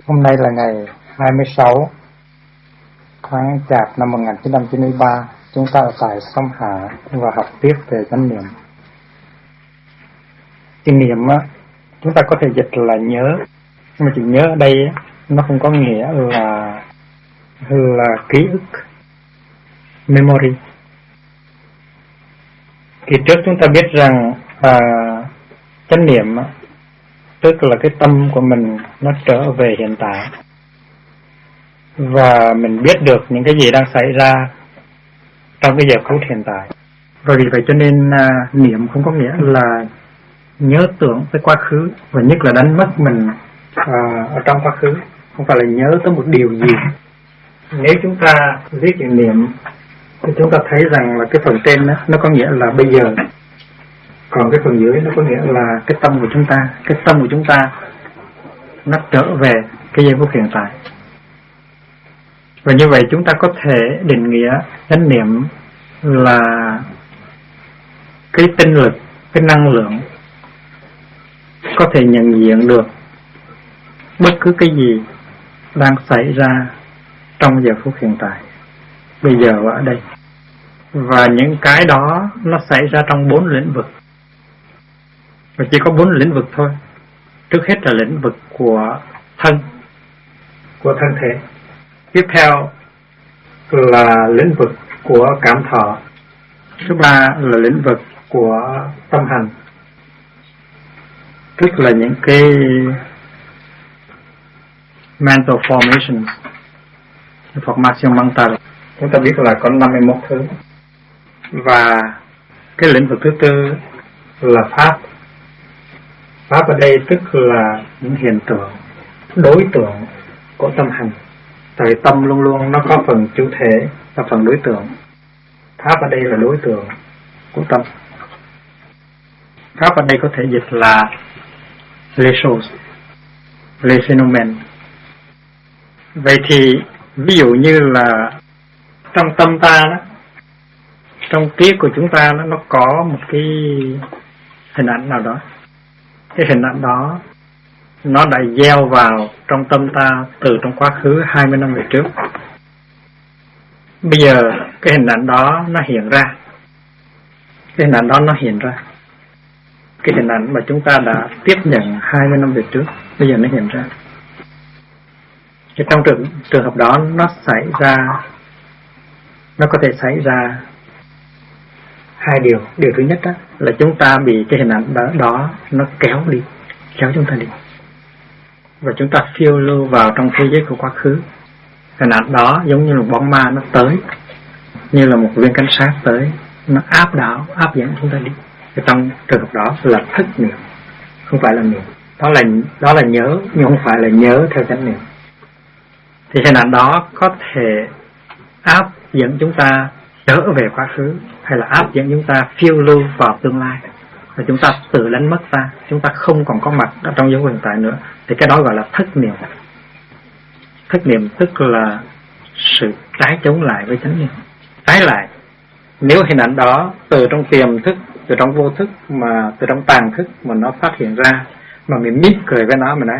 Hôm nay là ngày 26 tháng Chạp năm 1993. Chúng ta ở tại Sông Hạ và học tiếp về chánh niệm. Chữ niệm á, chúng ta có thể dịch là nhớ, nhưng mà chữ nhớ ở đây á, nó không có nghĩa là ký ức, memory. Kỳ trước chúng ta biết rằng chánh niệm á, tức là cái tâm của mình nó trở về hiện tại và mình biết được những cái gì đang xảy ra trong cái giờ phút hiện tại. Rồi vì vậy cho nên niệm không có nghĩa là nhớ tưởng tới quá khứ và nhất là đánh mất mình ở trong quá khứ, không phải là nhớ tới một điều gì. Nếu chúng ta viết chữ niệm thì chúng ta thấy rằng là cái phần trên đó, nó có nghĩa là bây giờ, còn cái phần dưới nó có nghĩa là cái tâm của chúng ta. Cái tâm của chúng ta nó trở về cái giây phút hiện tại. Và như vậy chúng ta có thể định nghĩa chánh niệm là cái tinh lực, cái năng lượng có thể nhận diện được bất cứ cái gì đang xảy ra trong giờ phút hiện tại, bây giờ và ở đây. Và những cái đó nó xảy ra trong 4 lĩnh vực. Và chỉ có 4 lĩnh vực thôi. Trước hết là lĩnh vực của thân thể. Tiếp theo là lĩnh vực của cảm thọ. Thứ ba là lĩnh vực của tâm hành, tức là những cái mental formations, formation mental. Chúng ta biết là có 51 thứ. Và cái lĩnh vực thứ tư là pháp. Pháp ở đây tức là những hiện tượng, đối tượng của tâm hành. Tại tâm luôn luôn nó có phần chủ thể và phần đối tượng. Pháp ở đây là đối tượng của tâm. Pháp ở đây có thể dịch là les choses, les phénomènes. Vậy thì ví dụ như là trong tâm ta đó, trong ký của chúng ta nó có một cái hình ảnh nào đó. Cái hình ảnh đó nó đã gieo vào trong tâm ta từ trong quá khứ 20 năm về trước. Bây giờ cái hình ảnh đó nó hiện ra. Cái hình ảnh đó nó hiện ra. Cái hình ảnh mà chúng ta đã tiếp nhận 20 năm về trước, bây giờ nó hiện ra. Thì trong trường hợp đó nó xảy ra, nó có thể xảy ra hai điều. Điều thứ nhất đó, là chúng ta bị cái hình ảnh đó nó kéo chúng ta đi. Và chúng ta phiêu lưu vào trong thế giới của quá khứ. Hình ảnh đó giống như một bóng ma nó tới, như là một viên cảnh sát tới, nó áp dẫn chúng ta đi. Thì trong trường hợp đó là thức niệm, không phải là niệm. Đó là nhớ, nhưng không phải là nhớ theo chánh niệm. Thì hình ảnh đó có thể áp dẫn chúng ta trở về quá khứ, hay là áp dẫn chúng ta phiêu lưu vào tương lai, và chúng ta tự đánh mất ta, chúng ta không còn có mặt ở trong giới hiện tại nữa. Thì cái đó gọi là thất niệm. Thất niệm tức là sự trái chống lại với chánh niệm. Trái lại, nếu hình ảnh đó từ trong tiềm thức, từ trong vô thức, mà từ trong tàng thức mà nó phát hiện ra, mà mình mỉm cười với nó, mình nói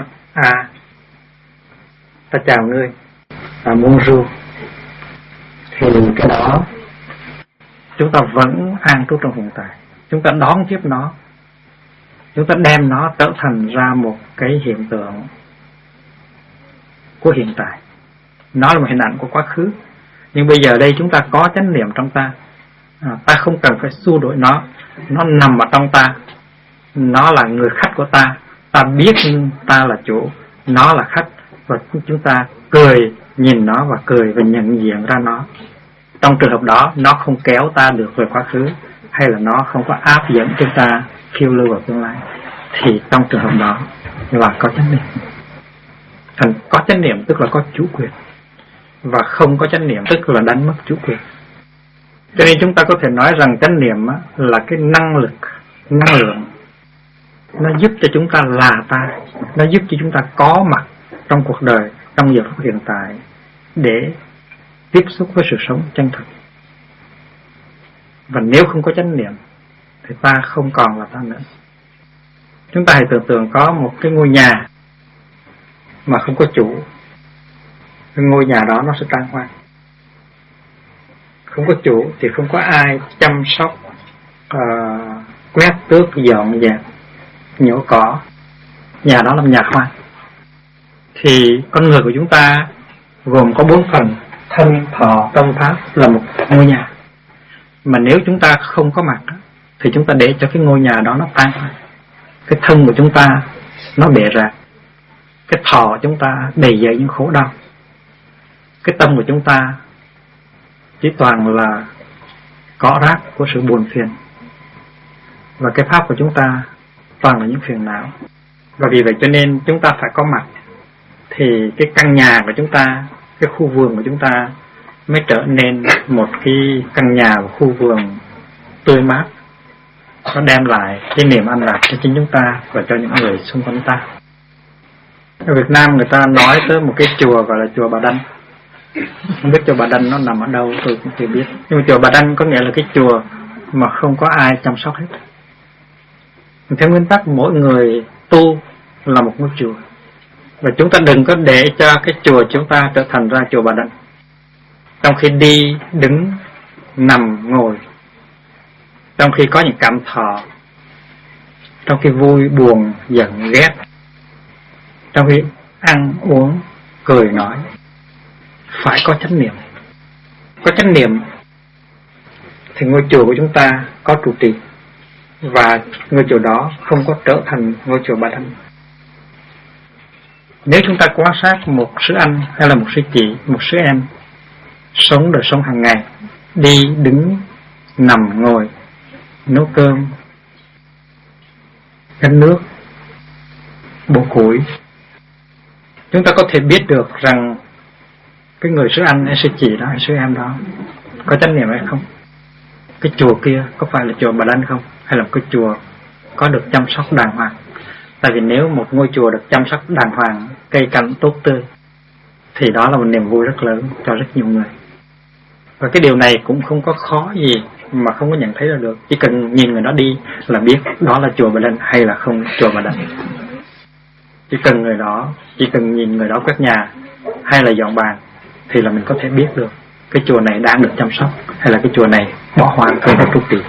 ta chào ngươi, bonjour, thì cái đó chúng ta vẫn an trú trong hiện tại. Chúng ta đón tiếp nó, chúng ta đem nó trở thành ra một cái hiện tượng của hiện tại. Nó là một hình ảnh của quá khứ. Nhưng bây giờ đây chúng ta có chánh niệm trong ta. Ta không cần phải xua đuổi nó nằm ở trong ta. Nó là người khách của ta. Ta biết ta là chủ, nó là khách. Và chúng ta cười nhìn nó và cười và nhận diện ra nó. Trong trường hợp đó, nó không kéo ta được về quá khứ, hay là nó không có áp dẫn chúng ta phiêu lưu vào tương lai. Thì trong trường hợp đó là có chánh niệm. Thành có chánh niệm tức là có chủ quyền, và không có chánh niệm tức là đánh mất chủ quyền. Cho nên chúng ta có thể nói rằng chánh niệm là cái năng lượng. Nó giúp cho chúng ta là ta, nó giúp cho chúng ta có mặt trong cuộc đời, trong giờ phút hiện tại, để tiếp xúc với sự sống chân thực. Và nếu không có chánh niệm thì ta không còn là ta nữa. Chúng ta hãy tưởng tượng có một cái ngôi nhà. mà không có chủ, cái ngôi nhà đó nó sẽ tan hoang. Không có chủ thì không có ai chăm sóc, quét tước, dọn dẹp, nhổ cỏ, nhà đó làm nhà hoang. Thì con người của chúng ta gồm có 4 phần: thân, thọ, tâm, pháp là một ngôi nhà. Mà nếu chúng ta không có mặt thì chúng ta để cho cái ngôi nhà đó nó tan hoang. Cái thân của chúng ta nó bể rạc, cái thọ chúng ta đầy dẫy những khổ đau, cái tâm của chúng ta chỉ toàn là cỏ rác của sự buồn phiền, và cái pháp của chúng ta toàn là những phiền não. Và vì vậy cho nên chúng ta phải có mặt thì cái căn nhà của chúng ta, cái khu vườn của chúng ta mới trở nên một cái căn nhà và khu vườn tươi mát, nó đem lại cái niềm an lạc cho chính chúng ta và cho những người xung quanh ta. Ở Việt Nam người ta nói tới một cái chùa gọi là chùa Bà Đanh. Không biết chùa Bà Đanh nó nằm ở đâu tôi cũng chưa biết. Nhưng mà chùa Bà Đanh có nghĩa là cái chùa mà không có ai chăm sóc hết. Theo nguyên tắc mỗi người tu là một ngôi chùa, và chúng ta đừng có để cho cái chùa chúng ta trở thành ra chùa Bà Đanh. Trong khi đi, đứng, nằm, ngồi, trong khi có những cảm thọ, trong khi vui, buồn, giận, ghét, trong khi ăn, uống, cười, nói, phải có chánh niệm. Có chánh niệm thì ngôi chùa của chúng ta có trụ trì, và ngôi chùa đó không có trở thành ngôi chùa Bà Đanh. Nếu chúng ta quan sát một sư anh hay là một sư chị, một sư em sống đời sống hàng ngày, đi, đứng, nằm, ngồi, nấu cơm, gánh nước, bổ củi, chúng ta có thể biết được rằng cái người sư anh hay sư chị đó hay sư em đó có chánh niệm hay không. Cái chùa kia có phải là chùa Bà Đanh không, hay là cái chùa có được chăm sóc đàng hoàng. Tại vì nếu một ngôi chùa được chăm sóc đàng hoàng, cây cảnh tốt tươi, thì đó là một niềm vui rất lớn cho rất nhiều người. Và cái điều này cũng không có khó gì mà không có nhận thấy là được. Chỉ cần nhìn người đó đi là biết đó là chùa Bà Đanh hay là không chùa Bà Đanh. Chỉ cần nhìn người đó quét nhà hay là dọn bàn thì là mình có thể biết được cái chùa này đang được chăm sóc hay là cái chùa này bỏ hoang không có trụ trì.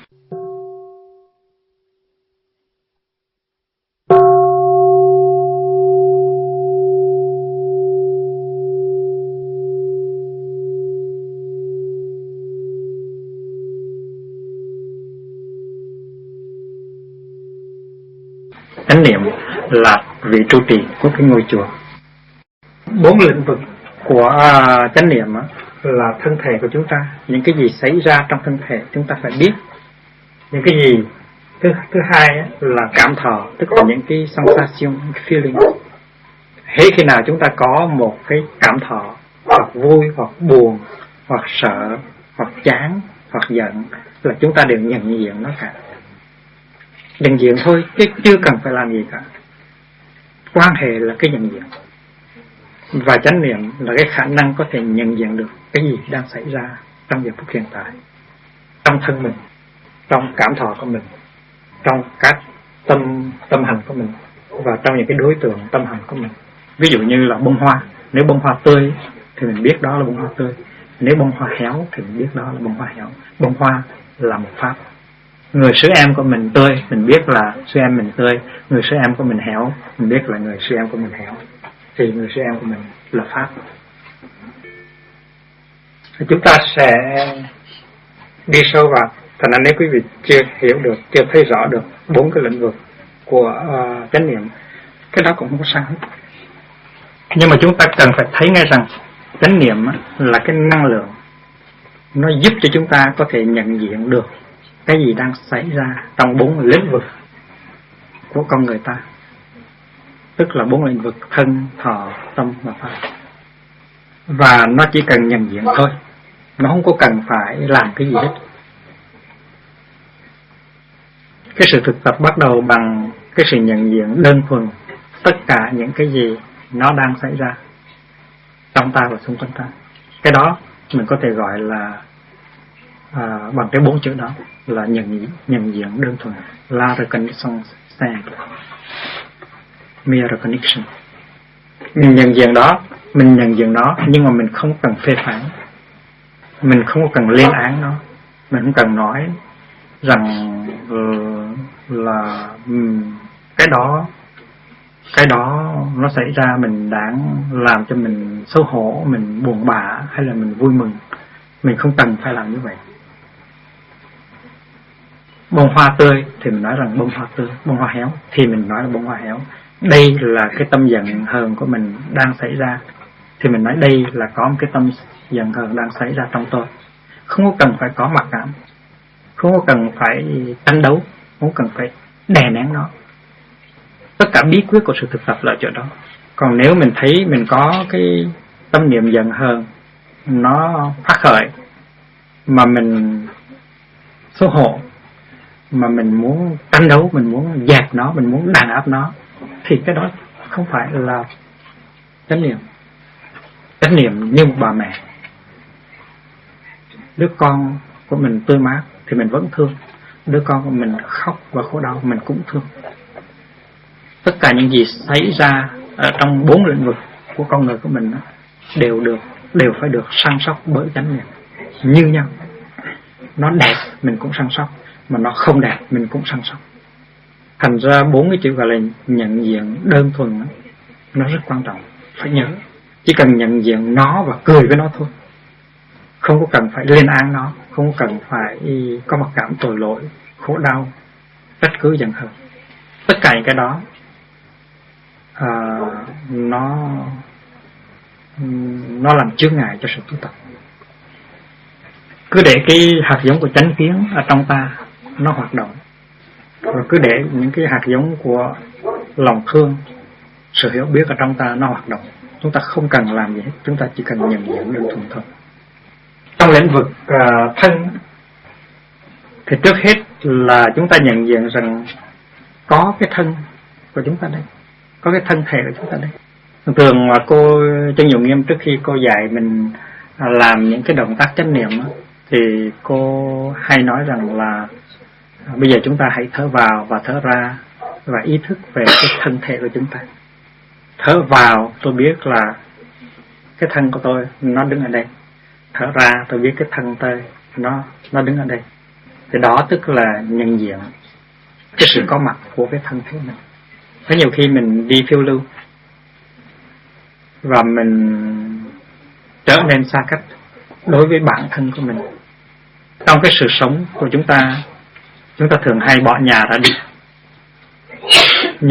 Chánh niệm là vị trụ trì của cái ngôi chùa. 4 lĩnh vực của chánh niệm là thân thể của chúng ta. Những cái gì xảy ra trong thân thể chúng ta phải biết. Những cái gì thứ hai là cảm thọ, tức là những cái sensation, những cái feeling. Hễ khi nào chúng ta có một cái cảm thọ hoặc vui hoặc buồn hoặc sợ hoặc chán hoặc giận là chúng ta đều nhận diện nó cả. Nhận diện thôi chứ chưa cần phải làm gì cả. Quan hệ là cái nhận diện. Và chánh niệm là cái khả năng có thể nhận diện được cái gì đang xảy ra trong giờ phút hiện tại, trong thân mình, trong cảm thọ của mình, trong các tâm hành của mình, và trong những cái đối tượng tâm hành của mình. Ví dụ như là bông hoa, nếu bông hoa tươi thì mình biết đó là bông hoa tươi, nếu bông hoa héo thì mình biết đó là bông hoa héo. Bông hoa là một pháp. Người sư em của mình tươi, mình biết là sư em mình tươi. Người sư em của mình héo, mình biết là người sư em của mình héo. Thì người sư em của mình là pháp. Chúng ta sẽ đi sâu vào. Thành ra nếu quý vị chưa hiểu được, chưa thấy rõ được 4 cái lĩnh vực của chánh niệm, cái đó cũng không có sao hết. Nhưng mà chúng ta cần phải thấy ngay rằng chánh niệm là cái năng lượng, nó giúp cho chúng ta có thể nhận diện được cái gì đang xảy ra trong 4 lĩnh vực của con người ta, tức là 4 lĩnh vực thân, thọ, tâm và pháp. Và nó chỉ cần nhận diện thôi, nó không có cần phải làm cái gì hết. Cái sự thực tập bắt đầu bằng cái sự nhận diện đơn thuần tất cả những cái gì nó đang xảy ra trong ta và xung quanh ta. Cái đó mình có thể gọi là bằng cái 4 chữ đó là nhận diện đơn thuần, la recognition, mere recognition. Mình nhận diện đó, nhưng mà mình không cần phê phán, mình không cần lên án nó, mình không cần nói rằng là cái đó nó xảy ra mình đáng làm cho mình xấu hổ, mình buồn bã hay là mình vui mừng. Mình không cần phải làm như vậy. Bông hoa tươi thì mình nói rằng bông hoa tươi, bông hoa héo thì mình nói là bông hoa héo. Đây là cái tâm giận hờn của mình đang xảy ra, thì mình nói đây là có một cái tâm giận hờn đang xảy ra trong tôi. Không có cần phải có mặc cảm, không có cần phải tranh đấu, không cần phải đè nén nó. Tất cả bí quyết của sự thực tập là chỗ đó. Còn nếu mình thấy mình có cái tâm niệm giận hờn nó phát khởi, mà mình xấu hổ, mà mình muốn tranh đấu, mình muốn dẹp nó, mình muốn đàn áp nó, thì cái đó không phải là chánh niệm. Chánh niệm như một bà mẹ, đứa con của mình tươi mát thì mình vẫn thương, đứa con của mình khóc và khổ đau mình cũng thương. Tất cả những gì xảy ra ở trong 4 lĩnh vực của con người của mình đều phải được săn sóc bởi chánh niệm như nhau. Nó đẹp mình cũng săn sóc, mà nó không đẹp mình cũng săn sóc. Thành ra 4 cái chữ gọi là nhận diện đơn thuần đó, nó rất quan trọng, phải nhớ. Chỉ cần nhận diện nó và cười với nó thôi, không có cần phải lên án nó, không có cần phải có mặc cảm tội lỗi, khổ đau, trách cứ giận hờn. Tất cả những cái đó nó làm chướng ngại cho sự tu tập. Cứ để cái hạt giống của chánh kiến ở trong ta nó hoạt động, rồi cứ để những cái hạt giống của lòng thương, sự hiểu biết ở trong ta nó hoạt động. Chúng ta không cần làm gì hết, chúng ta chỉ cần nhận diện đơn thuần thôi. Trong lĩnh vực thân thì trước hết là chúng ta nhận diện rằng có cái thân của chúng ta đây, có cái thân thể của chúng ta đây. Thường mà cô Chân Dụng Nghiêm trước khi cô dạy mình làm những cái động tác chánh niệm thì cô hay nói rằng là bây giờ chúng ta hãy thở vào và thở ra và ý thức về cái thân thể của chúng ta. Thở vào tôi biết là cái thân của tôi nó đứng ở đây, thở ra tôi biết cái thân tôi nó đứng ở đây. Thì đó tức là nhận diện cái sự có mặt của cái thân thể mình. Có nhiều khi mình đi phiêu lưu và mình trở nên xa cách đối với bản thân của mình. Trong cái sự sống của chúng ta thường hay bỏ nhà ra đi. Như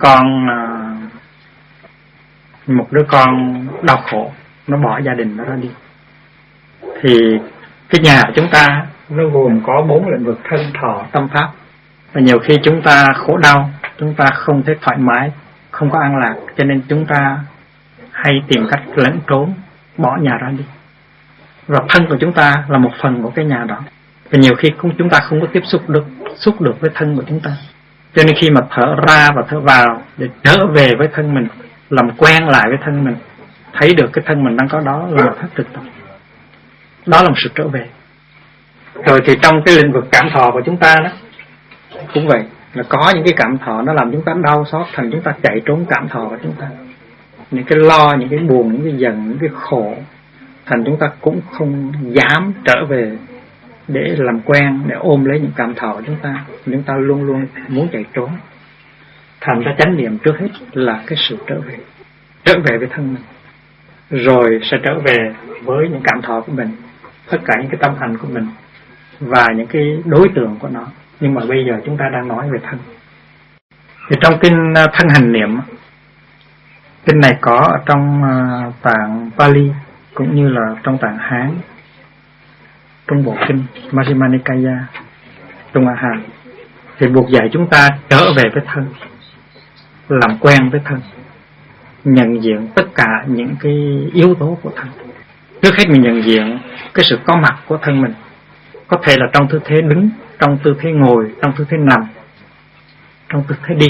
một đứa con đau khổ, nó bỏ gia đình nó ra đi. Thì cái nhà của chúng ta nó gồm có 4 lĩnh vực thân, thọ, tâm, pháp. Và nhiều khi chúng ta khổ đau, chúng ta không thấy thoải mái, không có an lạc, cho nên chúng ta hay tìm cách lẫn trốn, bỏ nhà ra đi. Và thân của chúng ta là một phần của cái nhà đó. Và nhiều khi chúng ta không có tiếp xúc được với thân của chúng ta. Cho nên khi mà thở ra và thở vào để trở về với thân mình, làm quen lại với thân mình, thấy được cái thân mình đang có đó là một pháp thực tập. Đó là một sự trở về. Rồi thì trong cái lĩnh vực cảm thọ của chúng ta đó cũng vậy, là có những cái cảm thọ nó làm chúng ta đau xót, thành chúng ta chạy trốn cảm thọ của chúng ta. Những cái lo, những cái buồn, những cái giận, những cái khổ, thành chúng ta cũng không dám trở về để làm quen, để ôm lấy những cảm thọ của chúng ta. Chúng ta luôn luôn muốn chạy trốn. Thành ra chánh niệm trước hết là cái sự trở về với thân mình, rồi sẽ trở về với những cảm thọ của mình, tất cả những cái tâm hành của mình và những cái đối tượng của nó. Nhưng mà bây giờ chúng ta đang nói về thân. Thì trong kinh Thân Hành Niệm, kinh này có ở trong tạng Pali cũng như là trong tạng Hán, trong bộ kinh Majjhima Nikaya, Trung A Hàm, thì buộc dạy chúng ta trở về với thân, làm quen với thân, nhận diện tất cả những cái yếu tố của thân. Trước hết mình nhận diện cái sự có mặt của thân mình, có thể là trong tư thế đứng, trong tư thế ngồi, trong tư thế nằm, trong tư thế đi.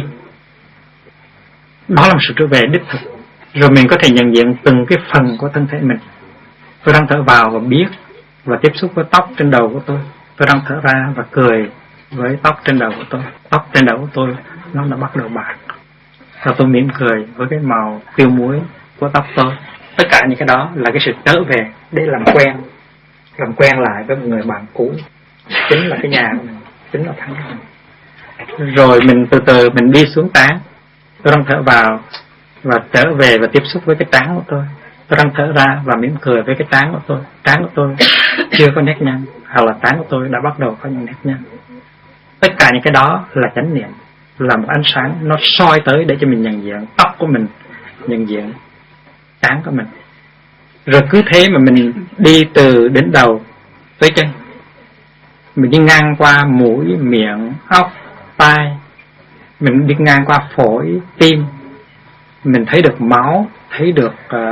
Đó là một sự trở về đích thực. Rồi mình có thể nhận diện từng cái phần của thân thể mình. Tôi đang thở vào và biết và tiếp xúc với tóc trên đầu của tôi. Tôi đang thở ra và cười với tóc trên đầu của tôi. Tóc trên đầu của tôi nó đã bắt đầu bạc. Sao tôi mỉm cười với cái màu tiêu muối của tóc tôi. Tất cả những cái đó là cái sự trở về để làm quen lại với một người bạn cũ, chính là cái nhà của mình, chính là thân của mình. Rồi mình từ từ mình đi xuống trán. Tôi đang thở vào và trở về và tiếp xúc với cái trán của tôi. Tôi đang thở ra và mỉm cười với cái trán của tôi. Trán của tôi chưa có nét nhăn, hoặc là trán của tôi đã bắt đầu có những nét nhăn. Tất cả những cái đó là chánh niệm, là một ánh sáng nó soi tới để cho mình nhận diện tóc của mình, nhận diện trán của mình. Rồi cứ thế mà mình đi từ đỉnh đầu tới chân, mình đi ngang qua mũi, miệng, óc, tai, mình đi ngang qua phổi, tim, mình thấy được máu, thấy được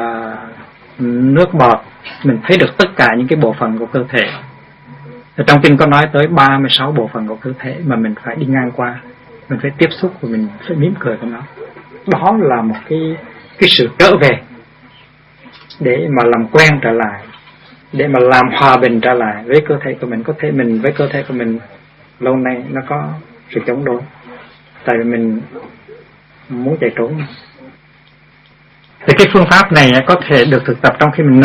nước bọt, mình thấy được tất cả những cái bộ phận của cơ thể. Trong kinh có nói tới 36 bộ phận của cơ thể mà mình phải đi ngang qua, mình phải tiếp xúc và mình phải mỉm cười với nó. Đó là một cái sự trở về để mà làm quen trở lại, để mà làm hòa bình trở lại với cơ thể của mình. Có thể mình với cơ thể của mình lâu nay nó có sự chống đối, tại vì mình muốn chạy trốn. Thì cái phương pháp này có thể được thực tập trong khi mình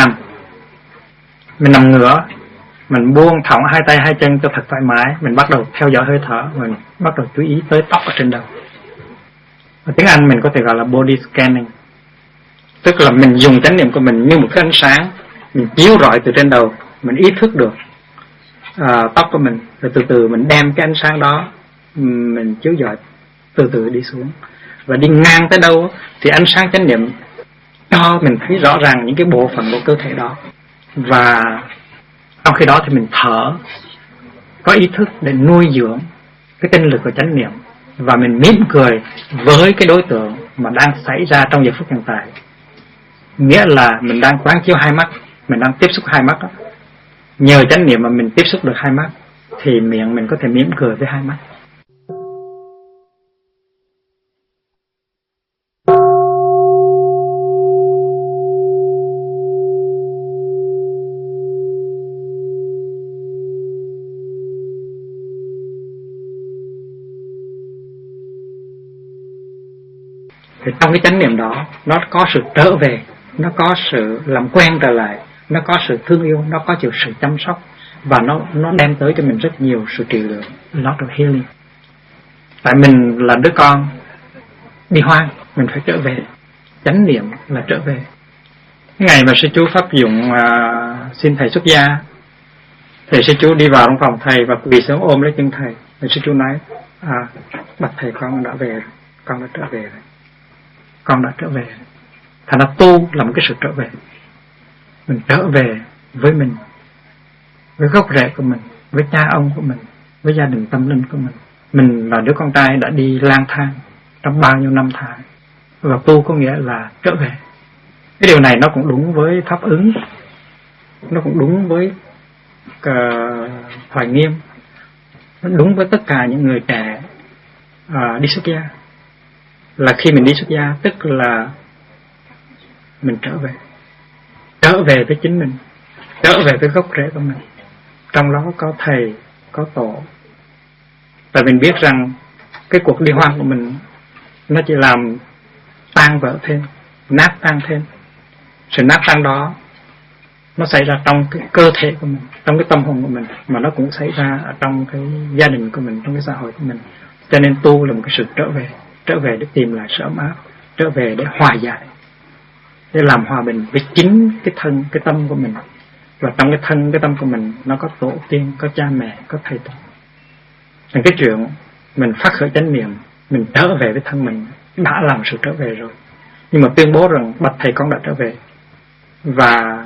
nằm ngửa, mình buông thõng hai tay hai chân cho thật thoải mái, mình bắt đầu theo dõi hơi thở, mình bắt đầu chú ý tới tóc ở trên đầu. Ở tiếng Anh mình có thể gọi là body scanning, tức là mình dùng chánh niệm của mình như một cái ánh sáng, mình chiếu rọi từ trên đầu, mình ý thức được tóc của mình, rồi từ từ mình đem cái ánh sáng đó mình chiếu rọi từ từ đi xuống, và đi ngang tới đâu thì ánh sáng chánh niệm cho mình thấy rõ ràng những cái bộ phận của cơ thể đó. Và trong khi đó thì mình thở, có ý thức để nuôi dưỡng cái tinh lực của chánh niệm, và mình mỉm cười với cái đối tượng mà đang xảy ra trong giờ phút hiện tại. Nghĩa là mình đang quán chiếu hai mắt, mình đang tiếp xúc hai mắt đó. Nhờ chánh niệm mà mình tiếp xúc được hai mắt thì miệng mình có thể mỉm cười với hai mắt. Thì trong cái chánh niệm đó, nó có sự trở về, nó có sự làm quen trở lại, nó có sự thương yêu, nó có sự chăm sóc, và nó đem tới cho mình rất nhiều sự trị liệu, lot of healing. Tại mình là đứa con đi hoang, mình phải trở về. Chánh niệm là trở về. Cái ngày mà sư chú pháp dụng xin thầy xuất gia, thì sư chú đi vào trong phòng thầy và quỳ xuống ôm lấy chân thầy. Thì sư chú nói: bạch thầy, con đã về rồi, con đã trở về rồi, con đã trở về. Thành ra tu là một cái sự trở về. Mình trở về với mình, với gốc rễ của mình, với cha ông của mình, với gia đình tâm linh của mình. Mình là đứa con trai đã đi lang thang trong bao nhiêu năm tháng, và tu có nghĩa là trở về. Cái điều này nó cũng đúng với Pháp Ứng, nó cũng đúng với Hoài Nghiêm, nó đúng với tất cả những người trẻ đi xuất gia. Là khi mình đi xuất gia tức là mình trở về với chính mình, trở về với gốc rễ của mình. Trong đó có thầy, có tổ. Tại mình biết rằng cái cuộc đi hoang của mình nó chỉ làm tan vỡ thêm, nát tan thêm. Sự nát tan đó nó xảy ra trong cái cơ thể của mình, trong cái tâm hồn của mình, mà nó cũng xảy ra ở trong cái gia đình của mình, trong cái xã hội của mình. Cho nên tu là một cái sự trở về để tìm lại sự ấm áp, trở về để hòa giải, để làm hòa bình với chính cái thân, cái tâm của mình. Và trong cái thân, cái tâm của mình nó có tổ tiên, có cha mẹ, có thầy tổ. Thành cái chuyện mình phát khởi chánh niệm, mình trở về với thân mình đã làm sự trở về rồi. Nhưng mà tuyên bố rằng bạch thầy, con đã trở về và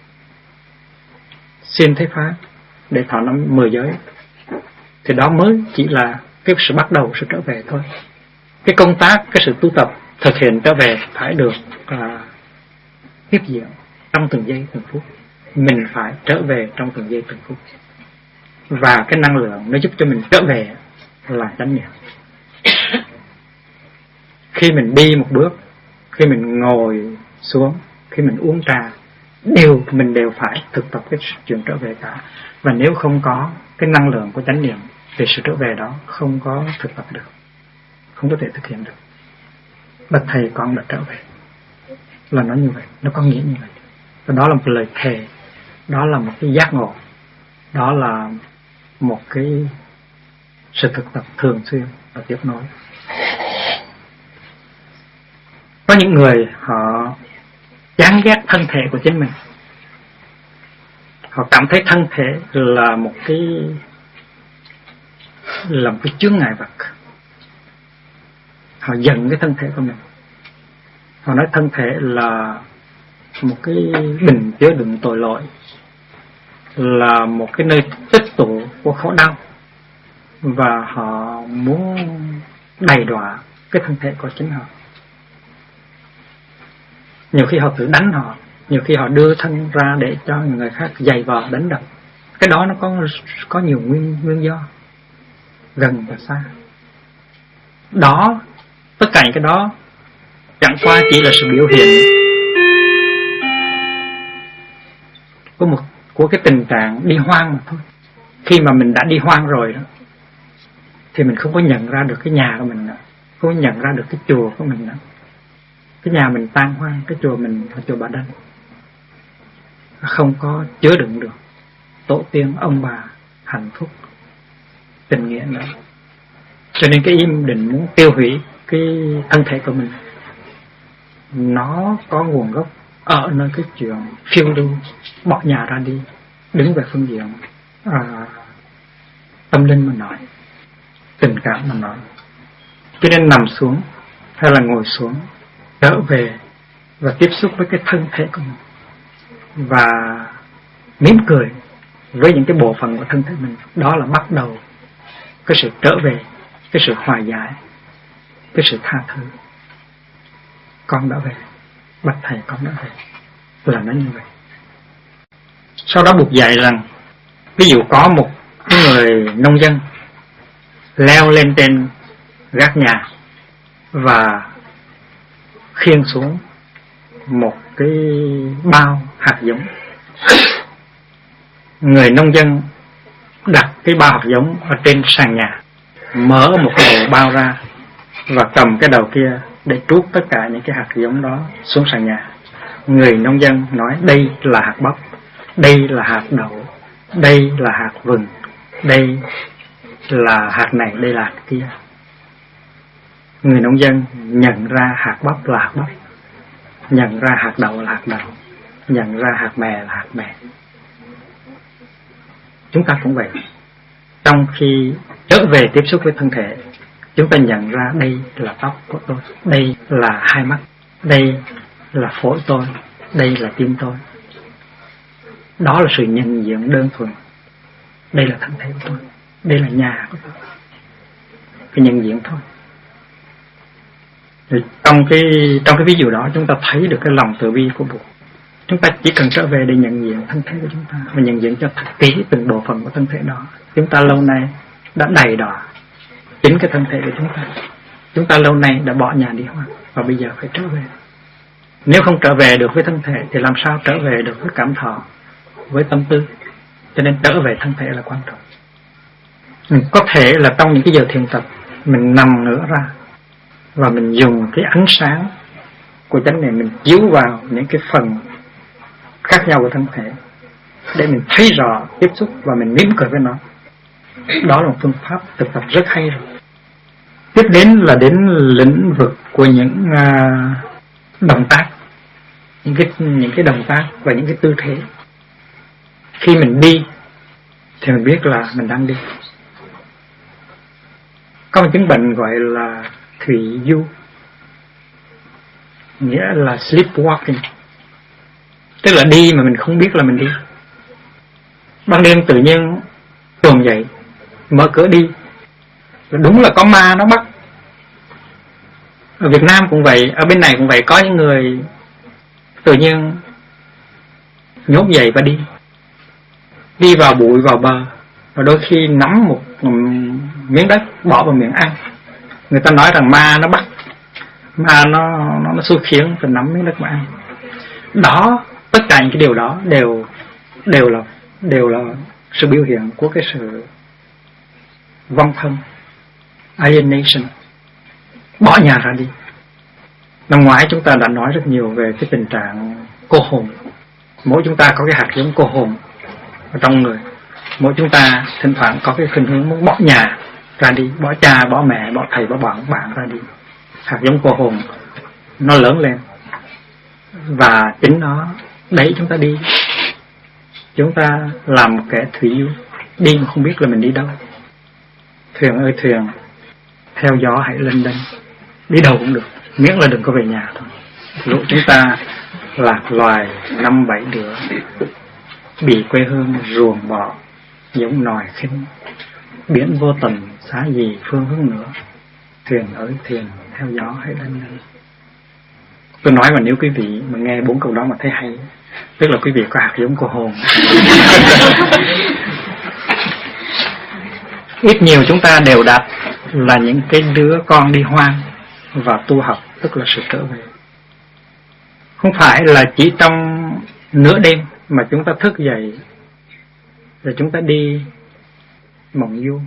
xin thấy pháp để thọ năm 10 giới, thì đó mới chỉ là cái sự bắt đầu sự trở về thôi. Cái công tác, cái sự tu tập thực hiện trở về phải được tiếp diễn trong từng giây từng phút. Mình phải trở về trong từng giây từng phút. Và cái năng lượng nó giúp cho mình trở về là chánh niệm. Khi mình đi một bước, khi mình ngồi xuống, khi mình uống trà, mình đều phải thực tập cái chuyện trở về cả. Và nếu không có cái năng lượng của chánh niệm thì sự trở về đó không có thực tập được, không có thể thực hiện được. bậc thầy con đã trở về. Là nó như vậy, nó có nghĩa như vậy. Và đó là một lời thề, đó là một cái giác ngộ, đó là một cái sự thực tập thường xuyên và tiếp nối. Có những người họ chán ghét thân thể của chính mình, họ cảm thấy thân thể là một cái chướng ngại vật. Họ giận cái thân thể của mình. Họ nói thân thể là một cái bình chứa đựng tội lỗi, là một cái nơi tích tụ của khổ đau, và họ muốn đầy đọa cái thân thể của chính họ. Nhiều khi họ tự đánh họ, nhiều khi họ đưa thân ra để cho người khác giày vò đánh đập. Cái đó nó có nhiều nguyên do, gần và xa. Đó, tất cả những cái đó chẳng qua chỉ là sự biểu hiện của cái tình trạng đi hoang mà thôi. Khi mà mình đã đi hoang rồi đó, thì mình không có nhận ra được cái nhà của mình nữa, không có nhận ra được cái chùa của mình nữa. Cái nhà mình tan hoang, cái chùa mình là chùa Bà Đanh, không có chứa đựng được tổ tiên ông bà hạnh phúc tình nghĩa nữa. Cho nên cái ý định muốn tiêu hủy cái thân thể của mình, nó có nguồn gốc ở nơi cái chuyện phiêu lưu, bỏ nhà ra đi, đứng về phương diện tâm linh mà nói, tình cảm mà nói. Cho nên nằm xuống hay là ngồi xuống, trở về và tiếp xúc với cái thân thể của mình, và mỉm cười với những cái bộ phận của thân thể mình. Đó là bắt đầu cái sự trở về, cái sự hòa giải, cái sự tha thứ. Con đã về, bạch thầy con đã về, là nó như vậy. Sau đó buộc dạy rằng, ví dụ có một người nông dân leo lên trên gác nhà và khiêng xuống một cái bao hạt giống. Người nông dân đặt cái bao hạt giống ở trên sàn nhà, mở một cái đầu bao ra và cầm cái đầu kia để trút tất cả những cái hạt giống đó xuống sàn nhà. Người nông dân nói đây là hạt bắp, đây là hạt đậu, đây là hạt vừng, đây là hạt này, đây là hạt kia. Người nông dân nhận ra hạt bắp là hạt bắp, nhận ra hạt đậu là hạt đậu, nhận ra hạt mè là hạt mè. Chúng ta cũng vậy. Trong khi trở về tiếp xúc với thân thể, chúng ta nhận ra đây là tóc của tôi, đây là hai mắt, đây là phổi tôi, đây là tim tôi. Đó là sự nhận diện đơn thuần. Đây là thân thể của tôi, đây là nhà của tôi. Cái nhận diện thôi. Thì trong cái ví dụ đó, chúng ta thấy được cái lòng từ bi của Bụt. Chúng ta chỉ cần trở về để nhận diện thân thể của chúng ta, và nhận diện cho thật kỹ từng bộ phận của thân thể đó. Chúng ta lâu nay đã đầy đọa chính cái thân thể của chúng ta. Chúng ta lâu nay đã bỏ nhà đi hoang, và bây giờ phải trở về. Nếu không trở về được với thân thể thì làm sao trở về được với cảm thọ, với tâm tư. Cho nên trở về thân thể là quan trọng. Có thể là trong những cái giờ thiền tập, mình nằm ngửa ra và mình dùng cái ánh sáng của chánh niệm, mình chiếu vào những cái phần khác nhau của thân thể để mình thấy rõ, tiếp xúc và mình mỉm cười với nó. Đó là một phương pháp thực tập rất hay rồi. Tiếp đến là đến lĩnh vực của những động tác, những cái động tác và những cái tư thế. Khi mình đi thì mình biết là mình đang đi. Có một chứng bệnh gọi là thủy du, nghĩa là sleepwalking, tức là đi mà mình không biết là mình đi. Ban đêm tự nhiên tuồn dậy, mở cửa đi, rồi đúng là có ma nó bắt. Ở Việt Nam cũng vậy, ở bên này cũng vậy. Có những người tự nhiên nhốt dậy và đi vào bụi, vào bờ, và đôi khi nắm một miếng đất bỏ vào miệng ăn. Người ta nói rằng ma nó bắt, ma nó xui khiến phải nắm miếng đất mà ăn. Đó, tất cả những cái điều đó đều là sự biểu hiện của cái sự vong thân, alienation, bỏ nhà ra đi. Năm ngoái chúng ta đã nói rất nhiều về cái tình trạng cô hồn. Mỗi chúng ta có cái hạt giống cô hồn ở trong người. Mỗi chúng ta thỉnh thoảng có cái khuynh hướng muốn bỏ nhà ra đi, bỏ cha, bỏ mẹ, bỏ thầy, bỏ bạn ra đi. Hạt giống cô hồn nó lớn lên và chính nó đẩy chúng ta đi. Chúng ta làm một kẻ thủy du, đi mà không biết là mình đi đâu. Thuyền ơi thuyền, theo gió hãy lên đây, đi đâu cũng được, miễn là đừng có về nhà thôi. Lúc chúng ta lạc loài 5-7 đứa, bị quê hương ruồng bỏ, giống nòi khinh, biển vô tình xá gì phương hướng nữa. Thuyền ơi thuyền, theo gió hãy lên đây. Tôi nói mà nếu quý vị mà nghe 4 câu đó mà thấy hay, tức là quý vị có hạt giống cô hồn. Ít nhiều chúng ta đều đạt là những cái đứa con đi hoang và tu học, tức là sự trở về. Không phải là chỉ trong nửa đêm mà chúng ta thức dậy rồi chúng ta đi mộng du,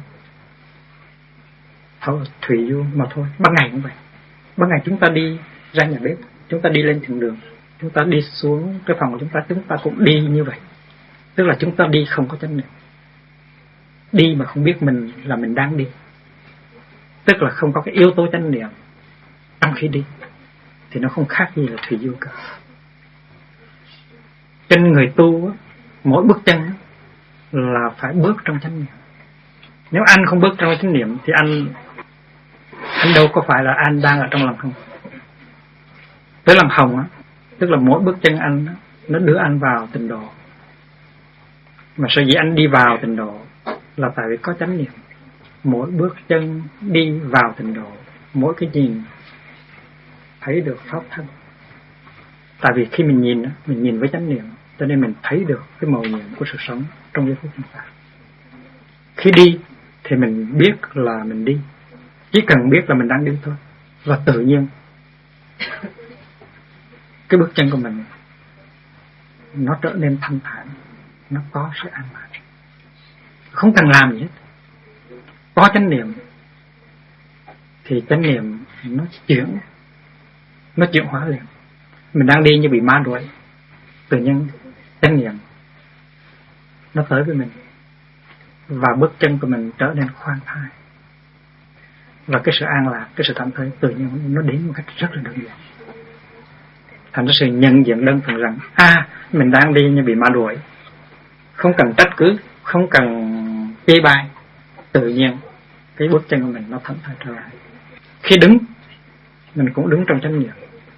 thủy du mà thôi. Ban ngày cũng vậy. Ban ngày chúng ta đi ra nhà bếp, chúng ta đi lên thiền đường, chúng ta đi xuống cái phòng của chúng ta cũng đi như vậy. Tức là chúng ta đi không có chánh niệm, đi mà không biết mình là mình đang đi, tức là không có cái yếu tố chánh niệm trong khi đi, thì nó không khác gì là thủy du cả. Trên người tu mỗi bước chân là phải bước trong chánh niệm. Nếu anh không bước trong chánh niệm thì anh đâu có phải là anh đang ở trong lòng không. Tới lòng hồng á, tức là mỗi bước chân anh á, nó đưa anh vào tịnh độ. Mà sở dĩ anh đi vào tịnh độ là tại vì có chánh niệm. Mỗi bước chân đi vào tịnh độ, mỗi cái nhìn thấy được pháp thân. Tại vì khi mình nhìn với chánh niệm, cho nên mình thấy được cái màu nhiệm của sự sống trong giây phút hiện tại. Khi đi thì mình biết là mình đi, chỉ cần biết là mình đang đi thôi, và tự nhiên cái bước chân của mình nó trở nên thanh thản, nó có sự an lạc, không cần làm gì hết. Có chánh niệm thì chánh niệm nó chuyển hóa liền. Mình đang đi như bị ma đuổi, tự nhiên chánh niệm nó tới với mình và bước chân của mình trở nên khoan thai, và cái sự an lạc, cái sự thảnh thơi tự nhiên nó đến một cách rất là đơn giản. Thành ra sự nhận diện đơn thuần rằng mình đang đi như bị ma đuổi, không cần trách cứ, không cần chê bai, tự nhiên cái bước chân của mình nó thảnh thơi trở lại. Khi đứng, mình cũng đứng trong chánh niệm,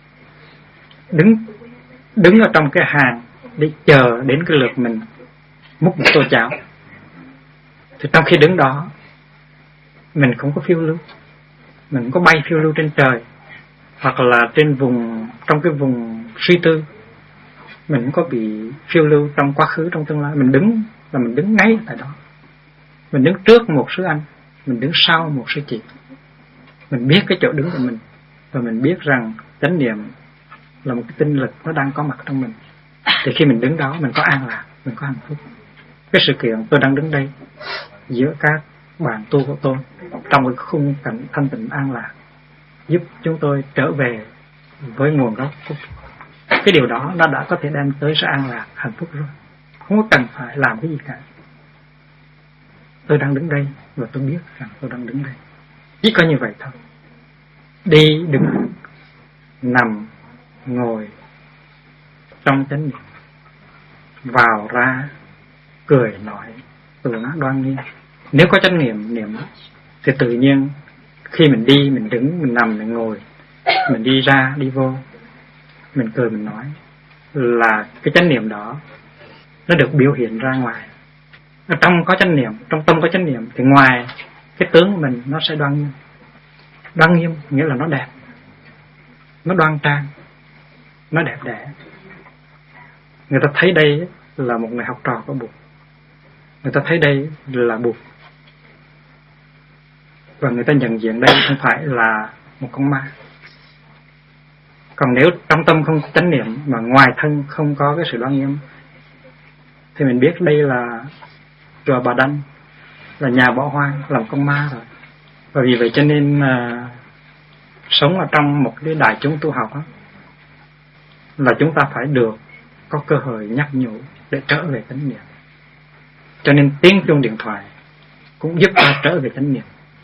đứng ở trong cái hàng để chờ đến cái lượt mình múc một tô cháo. Thì trong khi đứng đó, mình không có phiêu lưu, mình không có bay phiêu lưu trên trời, hoặc là trong cái vùng suy tư, mình không có bị phiêu lưu trong quá khứ, trong tương lai. Mình đứng là mình đứng ngay tại đó. Mình đứng trước một sư anh, mình đứng sau một sư chị. Mình biết cái chỗ đứng của mình, và mình biết rằng chánh niệm là một cái tinh lực nó đang có mặt trong mình. Thì khi mình đứng đó, mình có an lạc, mình có hạnh phúc. Cái sự kiện tôi đang đứng đây giữa các bạn tu của tôi trong cái khung cảnh thanh tịnh an lạc, giúp chúng tôi trở về với nguồn gốc của cái điều đó. Nó đã có thể đem tới sự an lạc, hạnh phúc rồi, không có cần phải làm cái gì cả. Tôi đang đứng đây và tôi biết rằng tôi đang đứng đây, chỉ có như vậy thôi. Đi, đứng, nằm, ngồi trong chánh niệm, vào ra, cười nói, từ nó đoan nghiêm. Nếu có chánh niệm thì tự nhiên khi mình đi, mình đứng, mình nằm, mình ngồi, mình đi ra, đi vô, mình cười, mình nói, là cái chánh niệm đó nó được biểu hiện ra ngoài. Ở trong có chánh niệm, trong tâm có chánh niệm, thì ngoài cái tướng của mình nó sẽ đoan nghiêm. Đoan nghiêm nghĩa là nó đẹp, nó đoan trang, nó đẹp đẽ. Người ta thấy đây là một người học trò của Bụt, người ta thấy đây là Bụt, và người ta nhận diện đây không phải là một con ma. Còn nếu trong tâm không có chánh niệm mà ngoài thân không có cái sự đoan nghiêm, thì mình biết đây là chùa Bà Đanh, là nhà bỏ hoang, làm con ma rồi. Và vì vậy cho nên sống ở trong một cái đại chúng tu học đó, là chúng ta phải được có cơ hội nhắc nhủ để trở về chánh niệm. Cho nên tiếng chuông điện thoại cũng giúp ta trở về chánh niệm,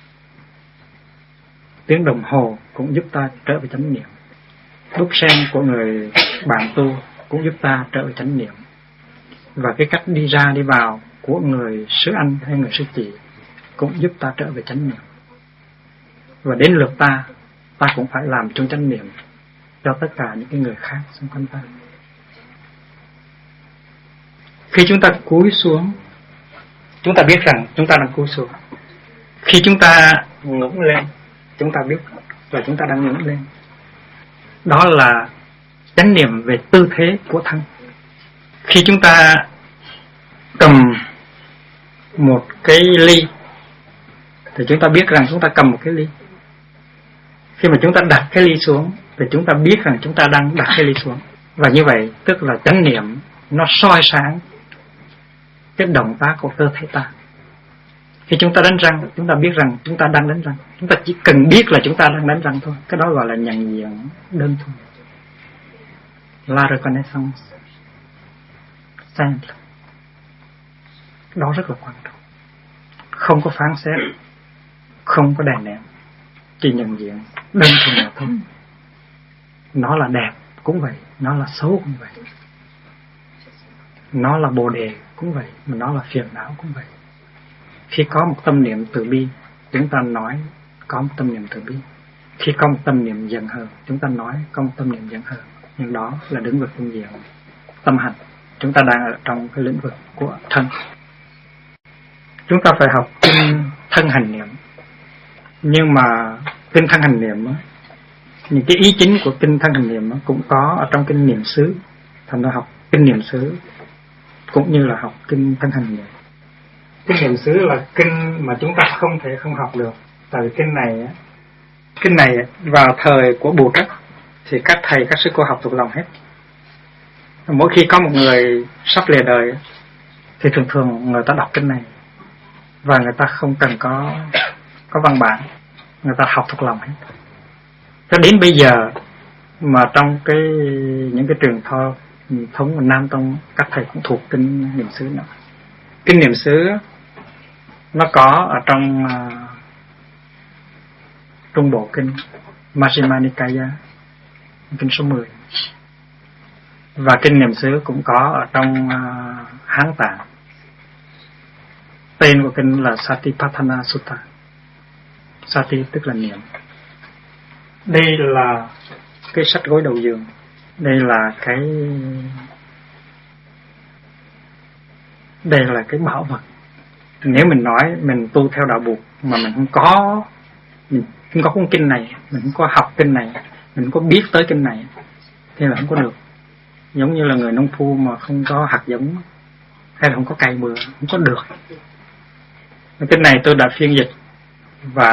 tiếng đồng hồ cũng giúp ta trở về chánh niệm, bút sen của người bạn tu cũng giúp ta trở về chánh niệm, và cái cách đi ra đi vào của người sư anh hay người sư chị cũng giúp ta trở về chánh niệm. Và đến lượt ta cũng phải làm chung chánh niệm cho tất cả những cái người khác xung quanh ta. Khi chúng ta cúi xuống, chúng ta biết rằng chúng ta đang cúi xuống. Khi chúng ta ngẩng lên, chúng ta biết là chúng ta đang ngẩng lên. Đó là chánh niệm về tư thế của thân. Khi chúng ta cầm một cái ly thì chúng ta biết rằng chúng ta cầm một cái ly. Khi mà chúng ta đặt cái ly xuống thì chúng ta biết rằng chúng ta đang đặt cái ly xuống. Và như vậy tức là chánh niệm nó soi sáng cái động tác của cơ thể ta. Khi chúng ta đánh răng, chúng ta biết rằng chúng ta đang đánh răng. Chúng ta chỉ cần biết là chúng ta đang đánh răng thôi. Cái đó gọi là nhận diện đơn thuần. La reconnaissance simple. Đó rất là quan trọng. Không có phán xét, không có đè nén, chỉ nhận diện đơn thuần là thôi. Nó là đẹp cũng vậy, nó là xấu cũng vậy, nó là bồ đề cũng vậy, mà nó là phiền não cũng vậy. Khi có một tâm niệm từ bi, chúng ta nói có một tâm niệm từ bi. Khi có một tâm niệm giận hờn, chúng ta nói có một tâm niệm giận hờn. Nhưng đó là lĩnh vực phương diện tâm hành. Chúng ta đang ở trong cái lĩnh vực của thân. Chúng ta phải học kinh thân hành niệm. Nhưng mà kinh thân hành niệm, những cái ý chính của kinh thân hành niệm cũng có ở trong kinh niệm xứ. Thành ra học kinh niệm xứ cũng như là học kinh thân hành niệm. Kinh niệm xứ là kinh mà chúng ta không thể không học được. Tại vì kinh này vào thời của Bồ Tát thì các thầy, các sư cô học thuộc lòng hết. Mỗi khi có một người sắp lìa đời thì thường thường người ta đọc kinh này và người ta không cần có văn bản, người ta học thuộc lòng hết. Cho đến bây giờ mà trong những cái trường thống của Nam Tông, các thầy cũng thuộc kinh niệm xứ nữa. Kinh niệm xứ nó có ở trong Trung Bộ Kinh Majjhima Nikaya, kinh số 10. Và kinh niệm xứ cũng có ở trong Hán Tạng. Tên của kinh là Satipatthana Sutta. Sati tức là niệm. Đây là cái sách gối đầu giường. Đây là cái bảo vật. Nếu mình nói mình tu theo đạo Bụt mà mình không có cuốn kinh này, mình không có học kinh này, mình không có biết tới kinh này thì là không có được. Giống như là người nông phu mà không có hạt giống hay là không có cây bừa, không có được. Kinh này tôi đã phiên dịch và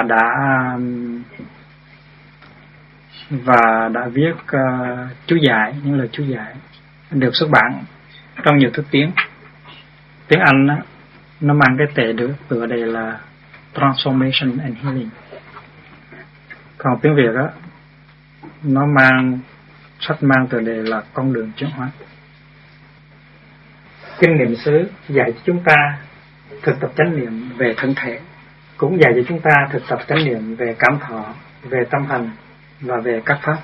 đã viết chú giải, những lời chú giải được xuất bản trong nhiều thứ tiếng. Tiếng Anh á, nó mang cái tựa đề là Transformation and Healing. Còn tiếng Việt á, sách mang tựa đề là Con đường chuyển hóa. Kinh niệm xứ dạy cho chúng ta thực tập chánh niệm về thân thể, cũng dạy cho chúng ta thực tập chánh niệm về cảm thọ, về tâm hành và về các pháp.